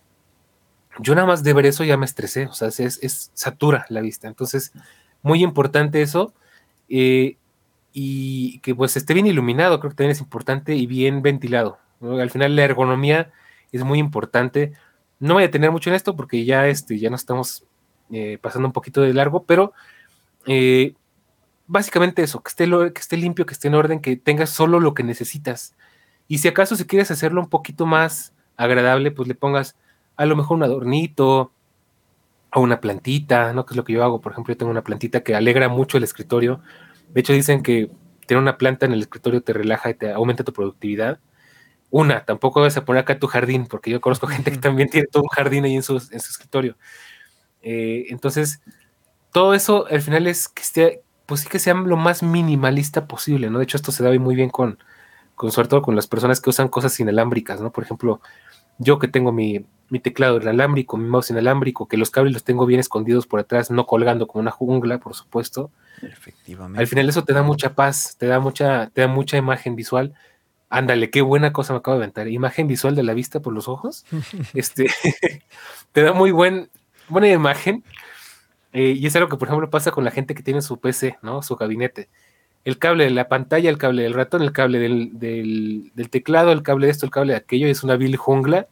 Yo nada más de ver eso ya me estresé, o sea, es, es satura la vista. Entonces, muy importante eso, eh, y que pues esté bien iluminado, creo que también es importante y bien ventilado, ¿no? Al final la ergonomía es muy importante. No voy a tener mucho en esto porque ya, este, ya nos estamos eh, pasando un poquito de largo, pero eh, básicamente eso, que esté, lo, que esté limpio, que esté en orden, que tengas solo lo que necesitas. Y si acaso si quieres hacerlo un poquito más agradable, pues le pongas a lo mejor un adornito o una plantita, ¿no? Que es lo que yo hago. Por ejemplo, yo tengo una plantita que alegra mucho el escritorio. De hecho, dicen que tener una planta en el escritorio te relaja y te aumenta tu productividad. Una, tampoco vas a poner acá tu jardín, porque yo conozco gente que también tiene todo un jardín ahí en su, en su escritorio. Eh, entonces, todo eso al final es que esté, pues sí que sea lo más minimalista posible, ¿no? De hecho, esto se da muy bien con, con sobre todo con las personas que usan cosas inalámbricas, ¿no? Por ejemplo, yo que tengo mi, mi teclado inalámbrico, mi mouse inalámbrico, que los cables los tengo bien escondidos por atrás, no colgando como una jungla, por supuesto. Efectivamente. Al final eso te da mucha paz, te da mucha, te da mucha imagen visual. Ándale, qué buena cosa me acabo de aventar. Imagen visual de la vista por los ojos. Este, te da muy buen, buena imagen. Eh, y es algo que, por ejemplo, pasa con la gente que tiene su P C, ¿no? Su gabinete. El cable de la pantalla, el cable del ratón, el cable del, del, del teclado, el cable de esto, el cable de aquello, es una vil jungla.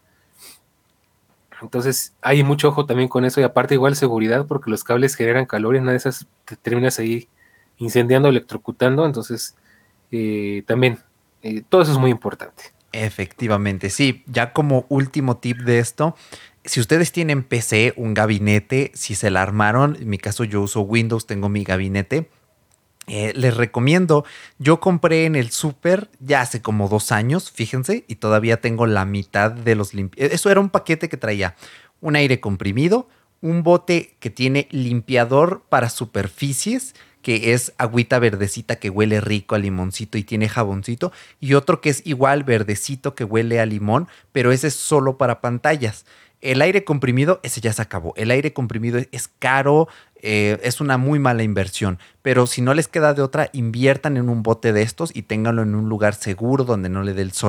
Entonces hay mucho ojo también con eso y aparte igual seguridad porque los cables generan calor y en una de esas te terminas ahí incendiando, electrocutando. Entonces eh, también eh, todo eso es muy importante. Efectivamente, sí. Ya como último tip de esto, si ustedes tienen P C, un gabinete, si se la armaron, en mi caso yo uso Windows, tengo mi gabinete, eh, les recomiendo, yo compré en el súper ya hace como dos años, fíjense, y todavía tengo la mitad de los limpiadores. Eso era un paquete que traía un aire comprimido, un bote que tiene limpiador para superficies, que es agüita verdecita que huele rico a limoncito y tiene jaboncito, y otro que es igual verdecito que huele a limón, pero ese es solo para pantallas. El aire comprimido, ese ya se acabó. El aire comprimido es caro, eh, es una muy mala inversión, pero si no les queda de otra, inviertan en un bote de estos y ténganlo en un lugar seguro donde no le dé el sol.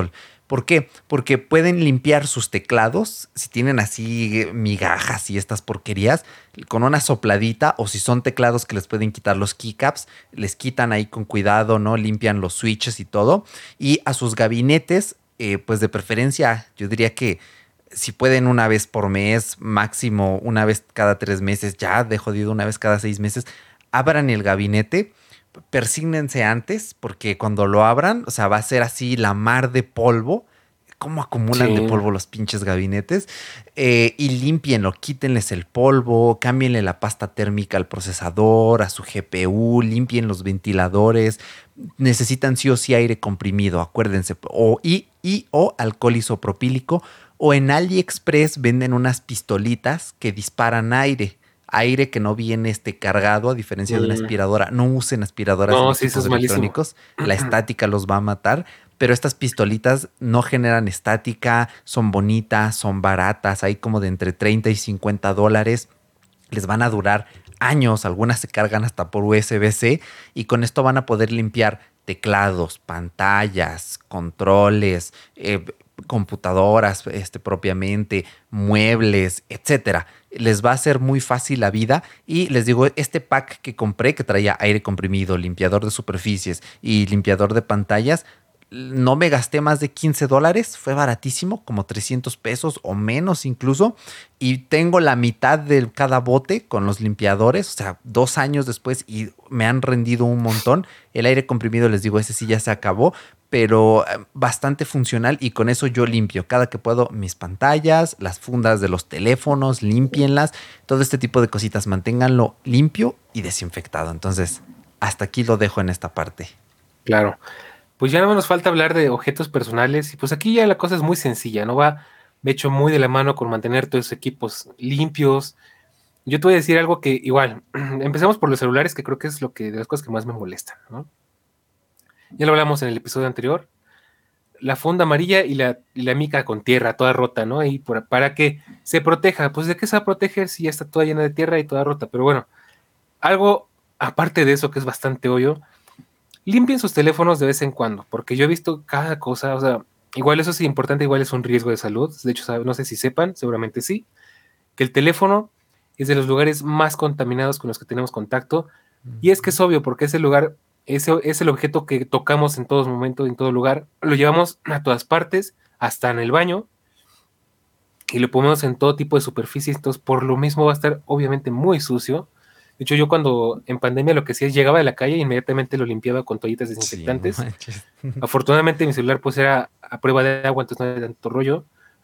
¿Por qué? Porque pueden limpiar sus teclados, si tienen así migajas y estas porquerías, con una sopladita, o si son teclados que les pueden quitar los keycaps, les quitan ahí con cuidado, ¿no? Limpian los switches y todo. Y a sus gabinetes, eh, pues de preferencia, yo diría que si pueden una vez por mes, máximo una vez cada tres meses, ya de jodido una vez cada seis meses, abran el gabinete, persígnense antes, porque cuando lo abran, o sea, va a ser así la mar de polvo. ¿Cómo acumulan Sí. de polvo los pinches gabinetes? Eh, y límpienlo, quítenles el polvo, cámbienle la pasta térmica al procesador, a su G P U, limpien los ventiladores. Necesitan sí o sí aire comprimido, acuérdense. O, y, y o alcohol isopropílico. O en AliExpress venden unas pistolitas que disparan aire. Aire que no viene este cargado, a diferencia mm. de una aspiradora. No usen aspiradoras no, en sí, equipos eso es electrónicos. Malísimo. La estática los va a matar. Pero estas pistolitas no generan estática, son bonitas, son baratas. Hay como de entre treinta y cincuenta dólares. Les van a durar años. Algunas se cargan hasta por U S B C. Y con esto van a poder limpiar teclados, pantallas, controles, eh, computadoras este, propiamente, muebles, etcétera. Les va a hacer muy fácil la vida. Y les digo, este pack que compré, que traía aire comprimido, limpiador de superficies y limpiador de pantallas, no me gasté más de quince dólares, fue baratísimo, como trescientos pesos o menos incluso, y tengo la mitad de cada bote con los limpiadores, o sea, dos años después y me han rendido un montón. El aire comprimido, les digo, ese sí ya se acabó, pero bastante funcional y con eso yo limpio cada que puedo mis pantallas, las fundas de los teléfonos, límpienlas, todo este tipo de cositas, manténganlo limpio y desinfectado. Entonces, hasta aquí lo dejo en esta parte. Claro. Pues ya no nos falta hablar de objetos personales y pues aquí ya la cosa es muy sencilla, ¿no? Va, de hecho, muy de la mano con mantener todos esos equipos limpios. Yo te voy a decir algo que igual, empecemos por los celulares, que creo que es lo que de las cosas que más me molestan, ¿no? Ya lo hablamos en el episodio anterior, la funda amarilla y la, y la mica con tierra, toda rota, ¿no? Y por, para que se proteja, pues ¿de qué se va a proteger si ya está toda llena de tierra y toda rota? Pero bueno, algo aparte de eso que es bastante obvio, limpien sus teléfonos de vez en cuando, porque yo he visto cada cosa, o sea, igual eso es importante, igual es un riesgo de salud. De hecho, no sé si sepan, seguramente sí, que el teléfono es de los lugares más contaminados con los que tenemos contacto. Y es que es obvio, porque ese lugar, ese es el objeto que tocamos en todos momentos, en todo lugar. Lo llevamos a todas partes, hasta en el baño, y lo ponemos en todo tipo de superficies. Entonces, por lo mismo va a estar obviamente muy sucio. De hecho, yo cuando en pandemia lo que hacía es llegaba de la calle e inmediatamente lo limpiaba con toallitas desinfectantes. Sí, no Afortunadamente mi celular pues era a prueba de agua, entonces no había tanto rollo.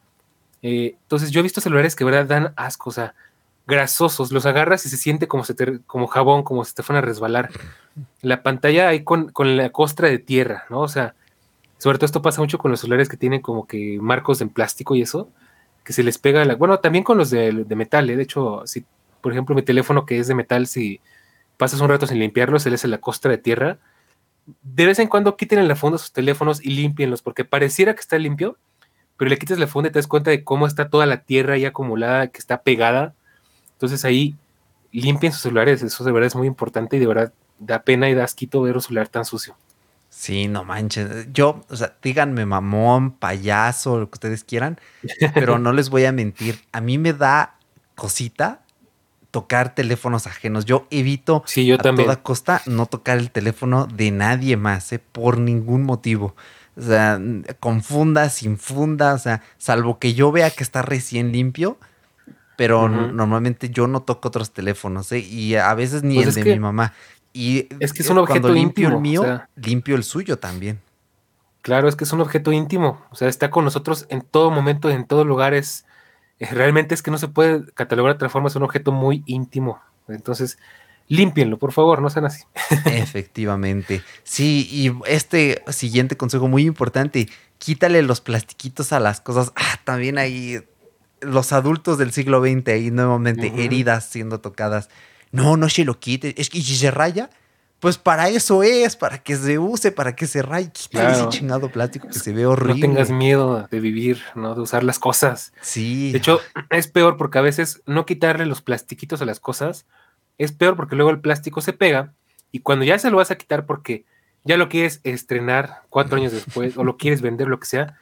Eh, entonces yo he visto celulares que de verdad dan asco, o sea, grasosos. Los agarras y se siente como, se te, como jabón, como si te fueran a resbalar. La pantalla ahí con, con la costra de tierra, ¿no? O sea, sobre todo esto pasa mucho con los celulares que tienen como que marcos en plástico y eso, que se les pega la... Bueno, también con los de, de metal, ¿eh? De hecho, si por ejemplo, mi teléfono que es de metal, si pasas un rato sin limpiarlo, se le hace la costra de tierra. De vez en cuando quiten la funda sus teléfonos y límpienlos, porque pareciera que está limpio, pero le quitas la funda y te das cuenta de cómo está toda la tierra ahí acumulada, que está pegada. Entonces ahí limpien sus celulares, eso de verdad es muy importante y de verdad da pena y da asquito ver un celular tan sucio. Sí, no manches. Yo, o sea, díganme mamón, payaso, lo que ustedes quieran, pero no les voy a mentir. A mí me da cosita tocar teléfonos ajenos. Yo evito sí, yo a también. toda costa no tocar el teléfono de nadie más, ¿eh? Por ningún motivo. O sea, con funda, sin funda, o sea, salvo que yo vea que está recién limpio, pero uh-huh. normalmente yo no toco otros teléfonos, ¿eh? Y a veces ni pues el de que, mi mamá. Y es que es un objeto cuando íntimo, limpio el mío, o sea, limpio el suyo también. Claro, es que es un objeto íntimo, o sea, está con nosotros en todo momento, en todos lugares. Realmente es que no se puede catalogar de otra forma, es un objeto muy íntimo. Entonces, límpienlo, por favor, no sean así. Efectivamente. Sí, y este siguiente consejo muy importante, quítale los plastiquitos a las cosas. Ah, también hay los adultos del siglo veinte ahí nuevamente, uh-huh. heridas siendo tocadas. No, no se lo quite. Es que si se raya, pues para eso es, para que se use, para que se raye. Quítale claro. ese chingado plástico que se ve horrible. No tengas miedo de vivir, ¿no? De usar las cosas. Sí. De hecho, es peor porque a veces no quitarle los plastiquitos a las cosas es peor porque luego el plástico se pega y cuando ya se lo vas a quitar porque ya lo quieres estrenar cuatro años después o lo quieres vender, lo que sea,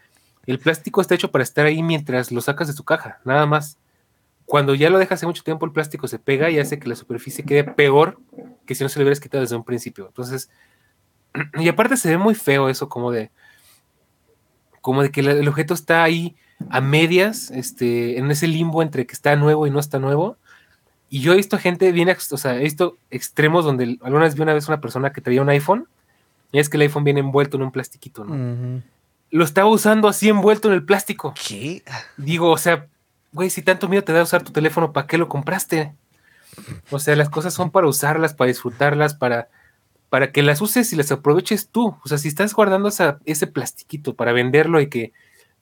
El plástico está hecho para estar ahí mientras lo sacas de su caja, nada más. Cuando ya lo dejas hace mucho tiempo, el plástico se pega y hace que la superficie quede peor que si no se lo hubieras quitado desde un principio. Entonces, y aparte se ve muy feo eso, como de, como de que el objeto está ahí a medias, este, en ese limbo entre que está nuevo y no está nuevo. Y yo he visto gente bien, o sea, he visto extremos donde alguna vez vi una vez una persona que traía un iPhone, y es que el iPhone viene envuelto en un plastiquito, ¿no? Uh-huh. Lo estaba usando así envuelto en el plástico. ¿Qué? Digo, o sea, güey, si tanto miedo te da usar tu teléfono, ¿para qué lo compraste? O sea, las cosas son para usarlas, para disfrutarlas, para, para que las uses y las aproveches tú. O sea, si estás guardando esa, ese plastiquito para venderlo y que,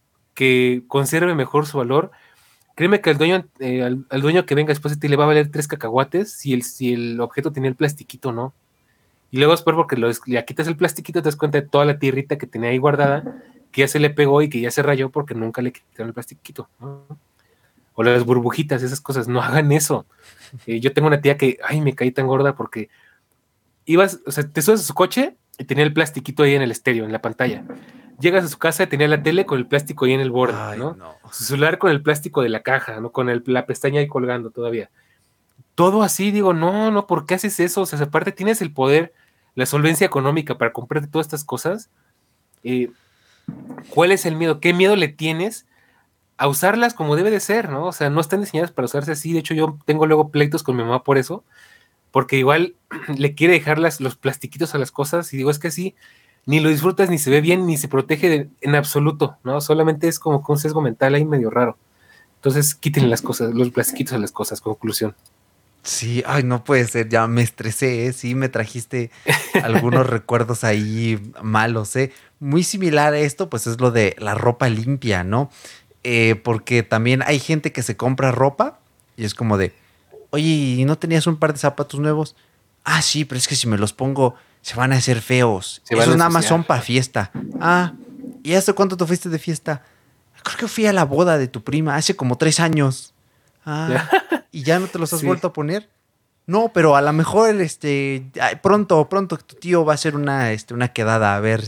que conserve mejor su valor, créeme que al dueño, eh, al, al dueño que venga después de ti le va a valer tres cacahuates si el, si el objeto tenía el plastiquito, ¿no? Y luego es peor porque lo, le quitas el plastiquito, te das cuenta de toda la tierrita que tenía ahí guardada, que ya se le pegó y que ya se rayó porque nunca le quitaron el plastiquito, ¿no? O las burbujitas, esas cosas, no hagan eso. Eh, yo tengo una tía que, ay, me caí tan gorda porque ibas, o sea, te subes a su coche y tenía el plastiquito ahí en el estéreo, en la pantalla. Llegas a su casa y tenía la tele con el plástico ahí en el borde, ay, ¿no? no. Su celular con el plástico de la caja, ¿no? Con el, la pestaña ahí colgando todavía. Todo así, digo, no, no, ¿por qué haces eso? O sea, aparte tienes el poder, la solvencia económica para comprarte todas estas cosas. Eh, ¿Cuál es el miedo? ¿Qué miedo le tienes a usarlas como debe de ser, ¿no? O sea, no están diseñadas para usarse así. De hecho, yo tengo luego pleitos con mi mamá por eso, porque igual le quiere dejar las, los plastiquitos a las cosas y digo, es que sí, ni lo disfrutas, ni se ve bien, ni se protege de, en absoluto, ¿no? Solamente es como con un sesgo mental ahí medio raro. Entonces, quítenle las cosas, los plastiquitos a las cosas, conclusión. Sí, ay, no puede ser, ya me estresé, ¿eh? Sí, me trajiste algunos recuerdos ahí malos, ¿eh? Muy similar a esto, pues es lo de la ropa limpia, ¿no? Eh, porque también hay gente que se compra ropa y es como de, oye, ¿y no tenías un par de zapatos nuevos? Ah, sí, pero es que si me los pongo se van a hacer feos. Se Esos nada más son para fiesta. Ah, ¿y hace cuánto te fuiste de fiesta? Creo que fui a la boda de tu prima hace como tres años. Ah, ¿y ya no te los has sí. vuelto a poner? No, pero a lo mejor este, pronto, pronto tu tío va a hacer una, este, una quedada, a ver.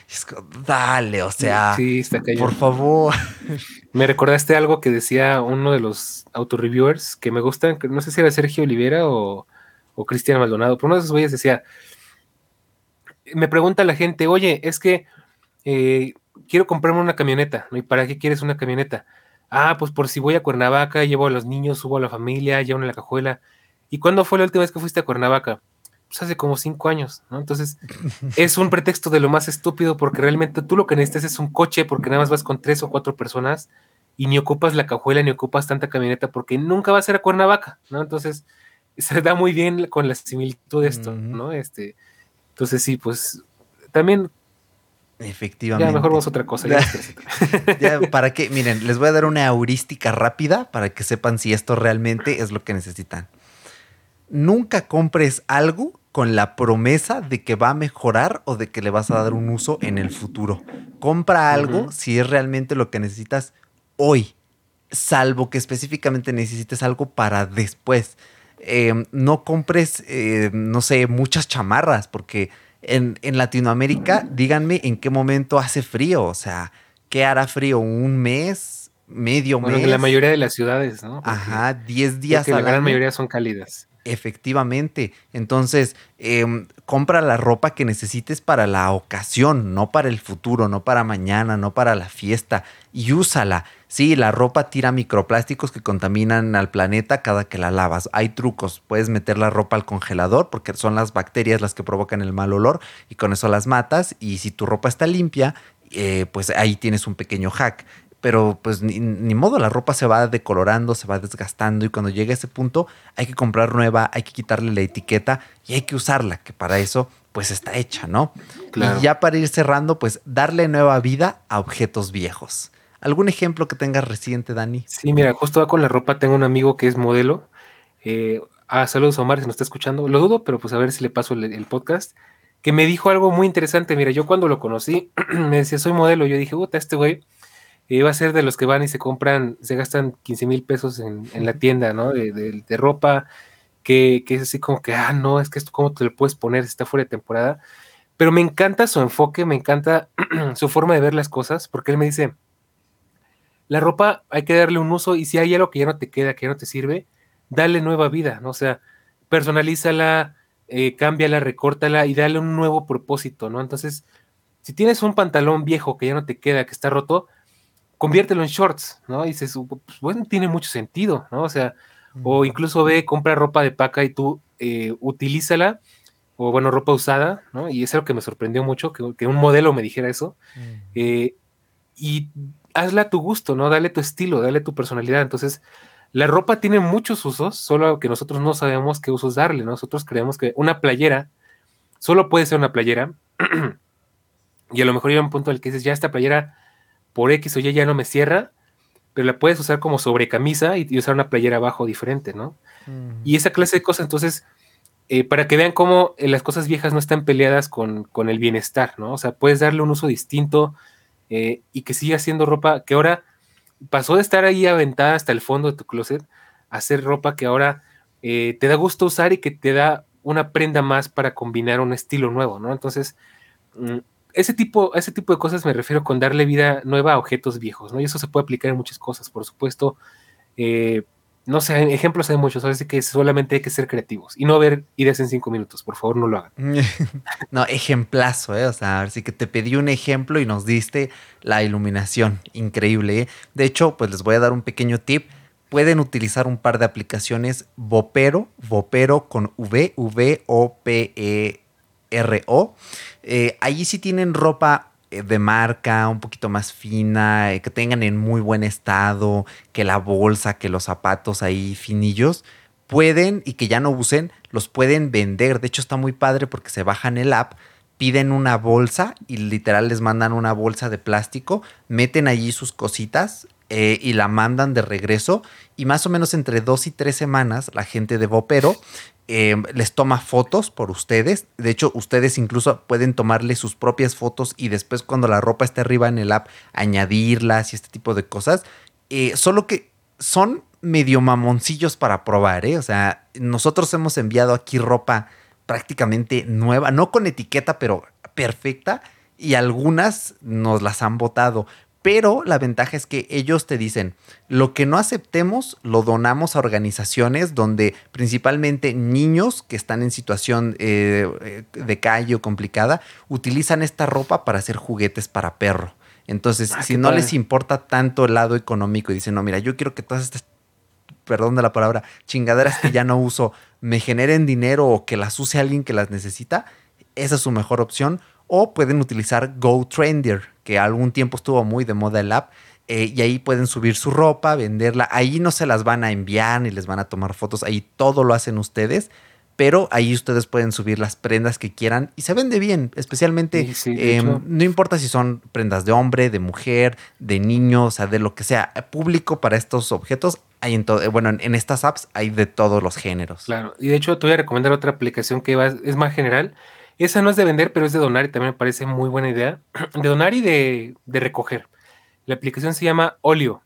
Dale, o sea, sí, está por favor. Me recordaste algo que decía uno de los autorreviewers que me gustan, no sé si era Sergio Olivera o, o Cristian Maldonado, pero uno de esos güeyes decía, me pregunta la gente, oye, es que eh, quiero comprarme una camioneta, ¿no? ¿Y para qué quieres una camioneta? Ah, pues por si voy a Cuernavaca, llevo a los niños, subo a la familia, llevo en la cajuela. ¿Y cuándo fue la última vez que fuiste a Cuernavaca? Pues hace como cinco años, ¿no? Entonces, es un pretexto de lo más estúpido porque realmente tú lo que necesitas es un coche porque nada más vas con tres o cuatro personas y ni ocupas la cajuela ni ocupas tanta camioneta porque nunca vas a ir a Cuernavaca, ¿no? Entonces, se da muy bien con la similitud de esto, ¿no? Este, entonces, sí, pues, también... Efectivamente. Ya, mejor vamos a otra cosa. Ya, ya, para que, miren, les voy a dar una heurística rápida para que sepan si esto realmente es lo que necesitan. Nunca compres algo con la promesa de que va a mejorar o de que le vas a dar un uso en el futuro. Compra algo uh-huh. si es realmente lo que necesitas hoy, salvo que específicamente necesites algo para después. Eh, no compres, eh, no sé, muchas chamarras, porque en, en Latinoamérica, díganme en qué momento hace frío. O sea, ¿qué hará frío? ¿Un mes? ¿Medio bueno, mes? En la mayoría de las ciudades, ¿no? Porque Ajá, diez días al al la gran año. mayoría son cálidas. Efectivamente. Entonces, eh, compra la ropa que necesites para la ocasión, no para el futuro, no para mañana, no para la fiesta. Y úsala. Sí, la ropa tira microplásticos que contaminan al planeta cada que la lavas. Hay trucos. Puedes meter la ropa al congelador porque son las bacterias las que provocan el mal olor y con eso las matas. Y si tu ropa está limpia, eh, pues ahí tienes un pequeño hack. Pero pues ni, ni modo, la ropa se va decolorando, se va desgastando y cuando llegue a ese punto hay que comprar nueva, hay que quitarle la etiqueta y hay que usarla, que para eso pues está hecha, ¿no? Claro. Y ya para ir cerrando, pues darle nueva vida a objetos viejos. ¿Algún ejemplo que tengas reciente, Dani? Sí, mira, justo va con la ropa, tengo un amigo que es modelo. Eh, ah, saludos a Omar, si nos está escuchando. Lo dudo, pero pues a ver si le paso el, el podcast. Que me dijo algo muy interesante. Mira, yo cuando lo conocí, me decía, soy modelo. Yo dije, puta, este güey va a ser de los que van y se compran, se gastan quince mil pesos en, en la tienda, ¿no? De, de, de ropa, que, que es así como que, ah, no, es que esto, ¿cómo te lo puedes poner? Está fuera de temporada. Pero me encanta su enfoque, me encanta su forma de ver las cosas, porque él me dice, la ropa hay que darle un uso y si hay algo que ya no te queda, que ya no te sirve, dale nueva vida, ¿no? O sea, personalízala, eh, cámbiala, recórtala y dale un nuevo propósito, ¿no? Entonces, si tienes un pantalón viejo que ya no te queda, que está roto, conviértelo en shorts, ¿no? Y dices, pues, bueno, tiene mucho sentido, ¿no? O sea, o incluso ve, compra ropa de paca y tú eh, utilízala, o bueno, ropa usada, ¿no? Y es algo que me sorprendió mucho, que, que un modelo me dijera eso, eh, y hazla a tu gusto, ¿no? Dale tu estilo, dale tu personalidad. Entonces, la ropa tiene muchos usos, solo que nosotros no sabemos qué usos darle, ¿no? Nosotros creemos que una playera solo puede ser una playera, y a lo mejor llega un punto en el que dices, ya esta playera por X o Y ya no me cierra, pero la puedes usar como sobrecamisa y, y usar una playera abajo diferente, ¿no? Mm. Y esa clase de cosas, entonces, eh, para que vean cómo eh, las cosas viejas no están peleadas con, con el bienestar, ¿no? O sea, puedes darle un uso distinto eh, y que siga siendo ropa que ahora pasó de estar ahí aventada hasta el fondo de tu closet a ser ropa que ahora eh, te da gusto usar y que te da una prenda más para combinar un estilo nuevo, ¿no? Entonces, mm, ese tipo, a ese tipo de cosas me refiero con darle vida nueva a objetos viejos, ¿no? Y eso se puede aplicar en muchas cosas, por supuesto. Eh, no sé, ejemplos hay muchos, así que solamente hay que ser creativos y no ver ideas en cinco minutos, por favor, no lo hagan. No, ejemplazo, ¿eh? O sea, así que te pedí un ejemplo y nos diste la iluminación. Increíble, ¿eh? De hecho, pues les voy a dar un pequeño tip. Pueden utilizar un par de aplicaciones Vopero, Vopero con V, V O P E R O. Eh, allí sí tienen ropa eh, de marca, un poquito más fina, eh, que tengan en muy buen estado, que la bolsa, que los zapatos ahí finillos pueden y que ya no usen, los pueden vender. De hecho, está muy padre porque se bajan el app, piden una bolsa y literal les mandan una bolsa de plástico, meten allí sus cositas eh, y la mandan de regreso. Y más o menos entre dos y tres semanas, la gente de Vopero eh, les toma fotos por ustedes. De hecho, ustedes incluso pueden tomarle sus propias fotos y después, cuando la ropa esté arriba en el app, añadirlas y este tipo de cosas. Eh, solo que son medio mamoncillos para probar, ¿eh? O sea, nosotros hemos enviado aquí ropa prácticamente nueva, no con etiqueta, pero perfecta, y algunas nos las han botado. Pero la ventaja es que ellos te dicen, lo que no aceptemos lo donamos a organizaciones donde principalmente niños que están en situación eh, de calle o complicada utilizan esta ropa para hacer juguetes para perro. Entonces, Ah, si qué no padre. les importa tanto el lado económico y dicen, no, mira, yo quiero que todas estas, perdón de la palabra, chingaderas que ya no uso, me generen dinero o que las use alguien que las necesita, esa es su mejor opción. O pueden utilizar GoTrendier, que algún tiempo estuvo muy de moda el app, eh, y ahí pueden subir su ropa, venderla. Ahí no se las van a enviar ni les van a tomar fotos, ahí todo lo hacen ustedes. Pero ahí ustedes pueden subir las prendas que quieran y se vende bien, especialmente Sí, sí, de eh, hecho, no importa si son prendas de hombre, de mujer, de niño, o sea, de lo que sea, público para estos objetos. Hay en todo, bueno, en, en estas apps hay de todos los géneros. claro. Y de hecho, te voy a recomendar otra aplicación que va- es más general. Esa no es de vender, pero es de donar y también me parece muy buena idea. De donar y de, de recoger. La aplicación se llama Olio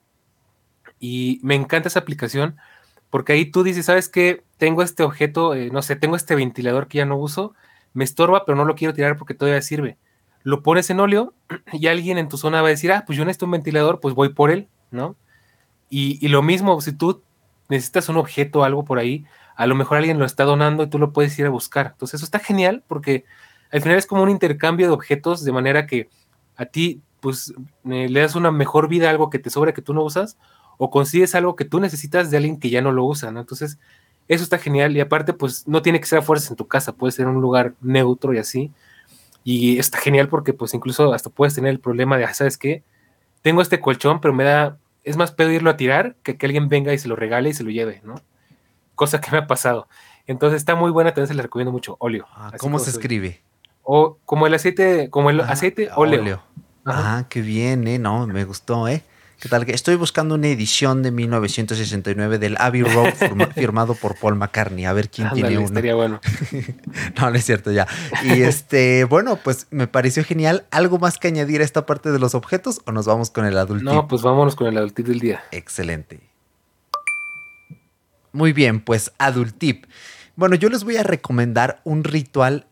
y me encanta esa aplicación porque ahí tú dices, ¿sabes qué? Tengo este objeto, eh, no sé, tengo este ventilador que ya no uso, me estorba, pero no lo quiero tirar porque todavía sirve. Lo pones en Olio y alguien en tu zona va a decir, ah, pues yo necesito un ventilador, pues voy por él, ¿no? Y, y lo mismo, si tú necesitas un objeto o algo por ahí, a lo mejor alguien lo está donando y tú lo puedes ir a buscar. Entonces eso está genial porque al final es como un intercambio de objetos de manera que a ti pues eh, le das una mejor vida a algo que te sobra que tú no usas o consigues algo que tú necesitas de alguien que ya no lo usa, ¿no? Entonces eso está genial y aparte pues no tiene que ser a fuerzas en tu casa, puede ser en un lugar neutro y así. Y está genial porque pues incluso hasta puedes tener el problema de, ah, ¿sabes qué? Tengo este colchón, pero me da, es más pedo irlo a tirar que que alguien venga y se lo regale y se lo lleve, ¿no? Cosa que me ha pasado. Entonces está muy buena, también se la recomiendo mucho, óleo, Ah, así ¿cómo como se se oye. escribe? O como el aceite, como el Ajá, aceite, óleo. óleo. Ajá. Ah, qué bien, ¿eh? No, me gustó, ¿eh? ¿Qué tal? Que estoy buscando una edición de mil novecientos sesenta y nueve del Abbey Road firma- firmado por Paul McCartney. A ver quién tiene Ándale, uno. estaría bueno. No, no es cierto ya. Y este, bueno, pues me pareció genial. ¿Algo más que añadir a esta parte de los objetos o nos vamos con el adult No, tip? pues vámonos con el adultip del día. Excelente. Muy bien, pues adult tip. Bueno, yo les voy a recomendar un ritual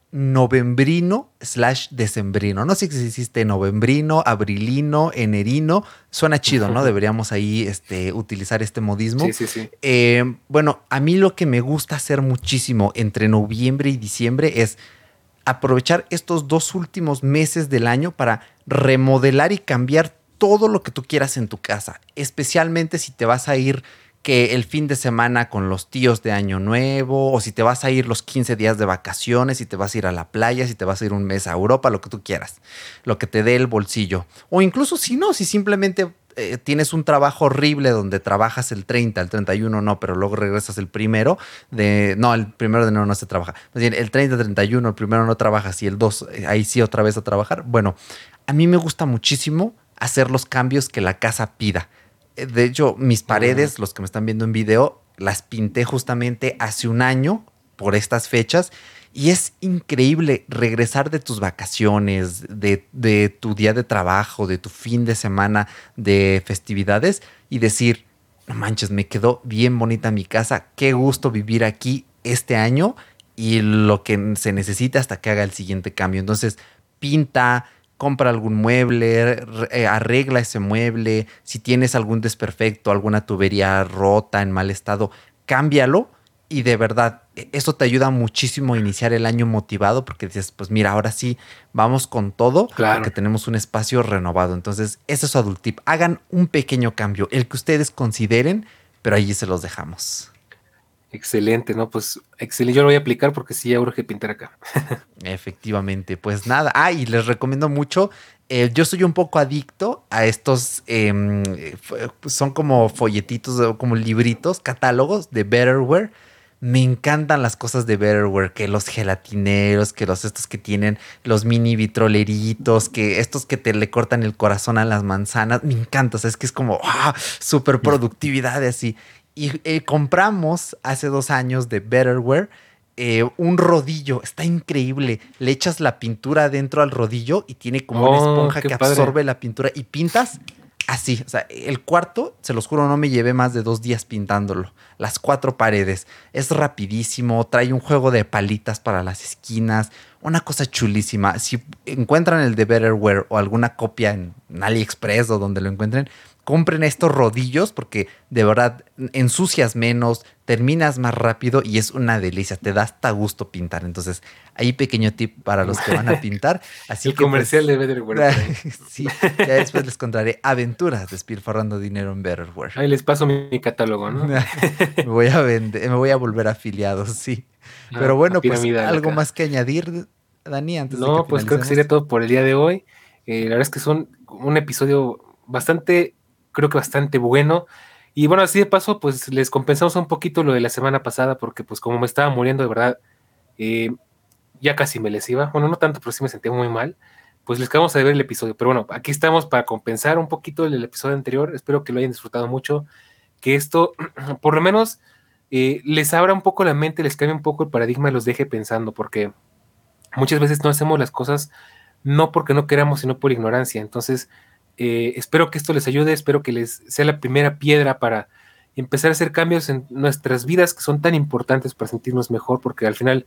novembrino slash decembrino. No sé si existe novembrino, abrilino, enerino. Suena chido, ¿no? Deberíamos ahí este, utilizar este modismo. Sí, sí, sí. Eh, bueno, a mí lo que me gusta hacer muchísimo entre noviembre y diciembre es aprovechar estos dos últimos meses del año para remodelar y cambiar todo lo que tú quieras en tu casa. Especialmente si te vas a ir que el fin de semana con los tíos de Año Nuevo, o si te vas a ir los quince días de vacaciones, si te vas a ir a la playa, si te vas a ir un mes a Europa, lo que tú quieras, lo que te dé el bolsillo. O incluso si no, si simplemente eh, tienes un trabajo horrible donde trabajas el treinta, el treinta y uno no, pero luego regresas el primero de... No, el primero de enero no se trabaja. Más bien, el treinta, treinta y uno, el primero no trabajas y el dos, eh, ahí sí otra vez a trabajar. Bueno, a mí me gusta muchísimo hacer los cambios que la casa pida. De hecho, mis paredes, los que me están viendo en video, las pinté justamente hace un año por estas fechas. Y es increíble regresar de tus vacaciones, de, de tu día de trabajo, de tu fin de semana de festividades y decir, no manches, me quedó bien bonita mi casa. Qué gusto vivir aquí este año y lo que se necesita hasta que haga el siguiente cambio. Entonces, pinta, compra algún mueble, eh, arregla ese mueble. Si tienes algún desperfecto, alguna tubería rota, en mal estado, cámbialo. Y de verdad, eso te ayuda muchísimo a iniciar el año motivado porque dices, pues mira, ahora sí, vamos con todo, Claro. porque tenemos un espacio renovado. Entonces, ese es su adult tip. Hagan un pequeño cambio, el que ustedes consideren, pero allí se los dejamos. Excelente, ¿no? Pues excelente, yo lo voy a aplicar porque sí, ya urge pintar acá. Efectivamente, pues nada. Ah, y les recomiendo mucho. Eh, yo soy un poco adicto a estos, eh, son como folletitos, como libritos, catálogos de Betterware. Me encantan las cosas de Betterware, que los gelatineros, que los estos que tienen los mini vitroleritos, que estos que te le cortan el corazón a las manzanas. Me encanta, o sea, es que es como ¡ah! Súper productividad así. Y eh, compramos hace dos años de Betterware eh, un rodillo. Está increíble. Le echas la pintura dentro al rodillo y tiene como Oh, una esponja qué que padre. absorbe la pintura y pintas así. O sea, el cuarto, se los juro, no me llevé más de dos días pintándolo. Las cuatro paredes. Es rapidísimo. Trae un juego de palitas para las esquinas. Una cosa chulísima. Si encuentran el de Betterware o alguna copia en AliExpress o donde lo encuentren, compren estos rodillos porque de verdad ensucias menos, terminas más rápido y es una delicia. Te da hasta gusto pintar. Entonces, ahí pequeño tip para los que van a pintar. Así el que, comercial pues, de Betterware. sí, ya después les contaré aventuras despilfarrando dinero en Betterware. Ahí les paso mi, mi catálogo, ¿no? me voy a vender, me voy a volver afiliado, sí. Ah, Pero bueno, pues piramidal algo acá. más que añadir, Dani, antes de que No, pues creo que sería finalicemos. todo por el día de hoy. Eh, la verdad es que son un episodio bastante, creo que bastante bueno. Y bueno, así de paso, pues les compensamos un poquito lo de la semana pasada, porque pues como me estaba muriendo de verdad, eh, ya casi me les iba. Bueno, no tanto, pero sí me sentía muy mal. Pues les acabamos de ver el episodio. Pero bueno, aquí estamos para compensar un poquito el, el episodio anterior. Espero que lo hayan disfrutado mucho. Que esto, por lo menos, eh, les abra un poco la mente, les cambie un poco el paradigma y los deje pensando, porque muchas veces no hacemos las cosas no porque no queramos, sino por ignorancia. Entonces, eh, espero que esto les ayude, espero que les sea la primera piedra para empezar a hacer cambios en nuestras vidas que son tan importantes para sentirnos mejor, porque al final,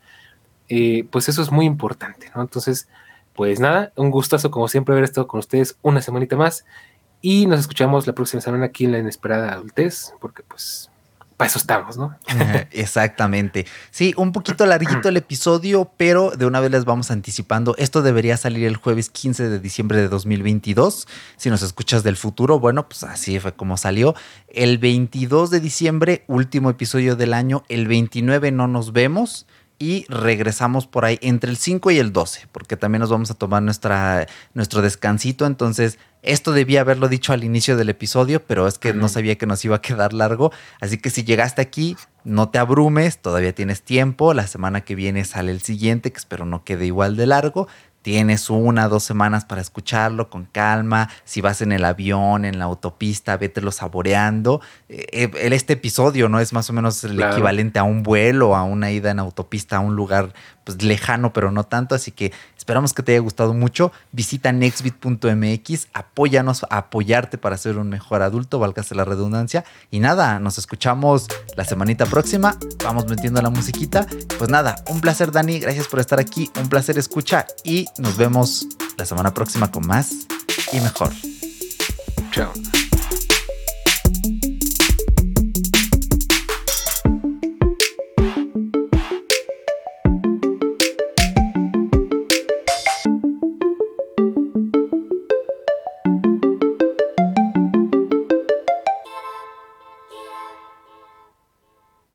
eh, pues eso es muy importante, ¿no? Entonces, pues nada, un gustazo como siempre haber estado con ustedes una semanita más y nos escuchamos la próxima semana aquí en La Inesperada Adultez, porque pues para eso estamos, ¿no? Exactamente. Sí, un poquito larguito el episodio, pero de una vez les vamos anticipando. Esto debería salir el jueves quince de diciembre de dos mil veintidós. Si nos escuchas del futuro, bueno, pues así fue como salió. El veintidós de diciembre, último episodio del año. El veintinueve no nos vemos. Y regresamos por ahí entre el cinco y el doce, porque también nos vamos a tomar nuestra, nuestro descansito. Entonces, esto debía haberlo dicho al inicio del episodio, pero es que uh-huh. no sabía que nos iba a quedar largo. Así que si llegaste aquí, no te abrumes, todavía tienes tiempo. La semana que viene sale el siguiente, que espero no quede igual de largo. Tienes una, dos semanas para escucharlo con calma. Si vas en el avión, en la autopista, vételo saboreando. Eh, este episodio no es más o menos el claro. equivalente a un vuelo, a una ida en autopista a un lugar pues, lejano, pero no tanto. Así que esperamos que te haya gustado mucho. Visita nextbit punto m x, apóyanos a apoyarte para ser un mejor adulto, válgase la redundancia. Y nada, nos escuchamos la la semanita próxima vamos metiendo la musiquita. Pues nada, un placer, Dani, gracias por estar aquí, un placer escucha y nos vemos la semana próxima con más y mejor. Chao.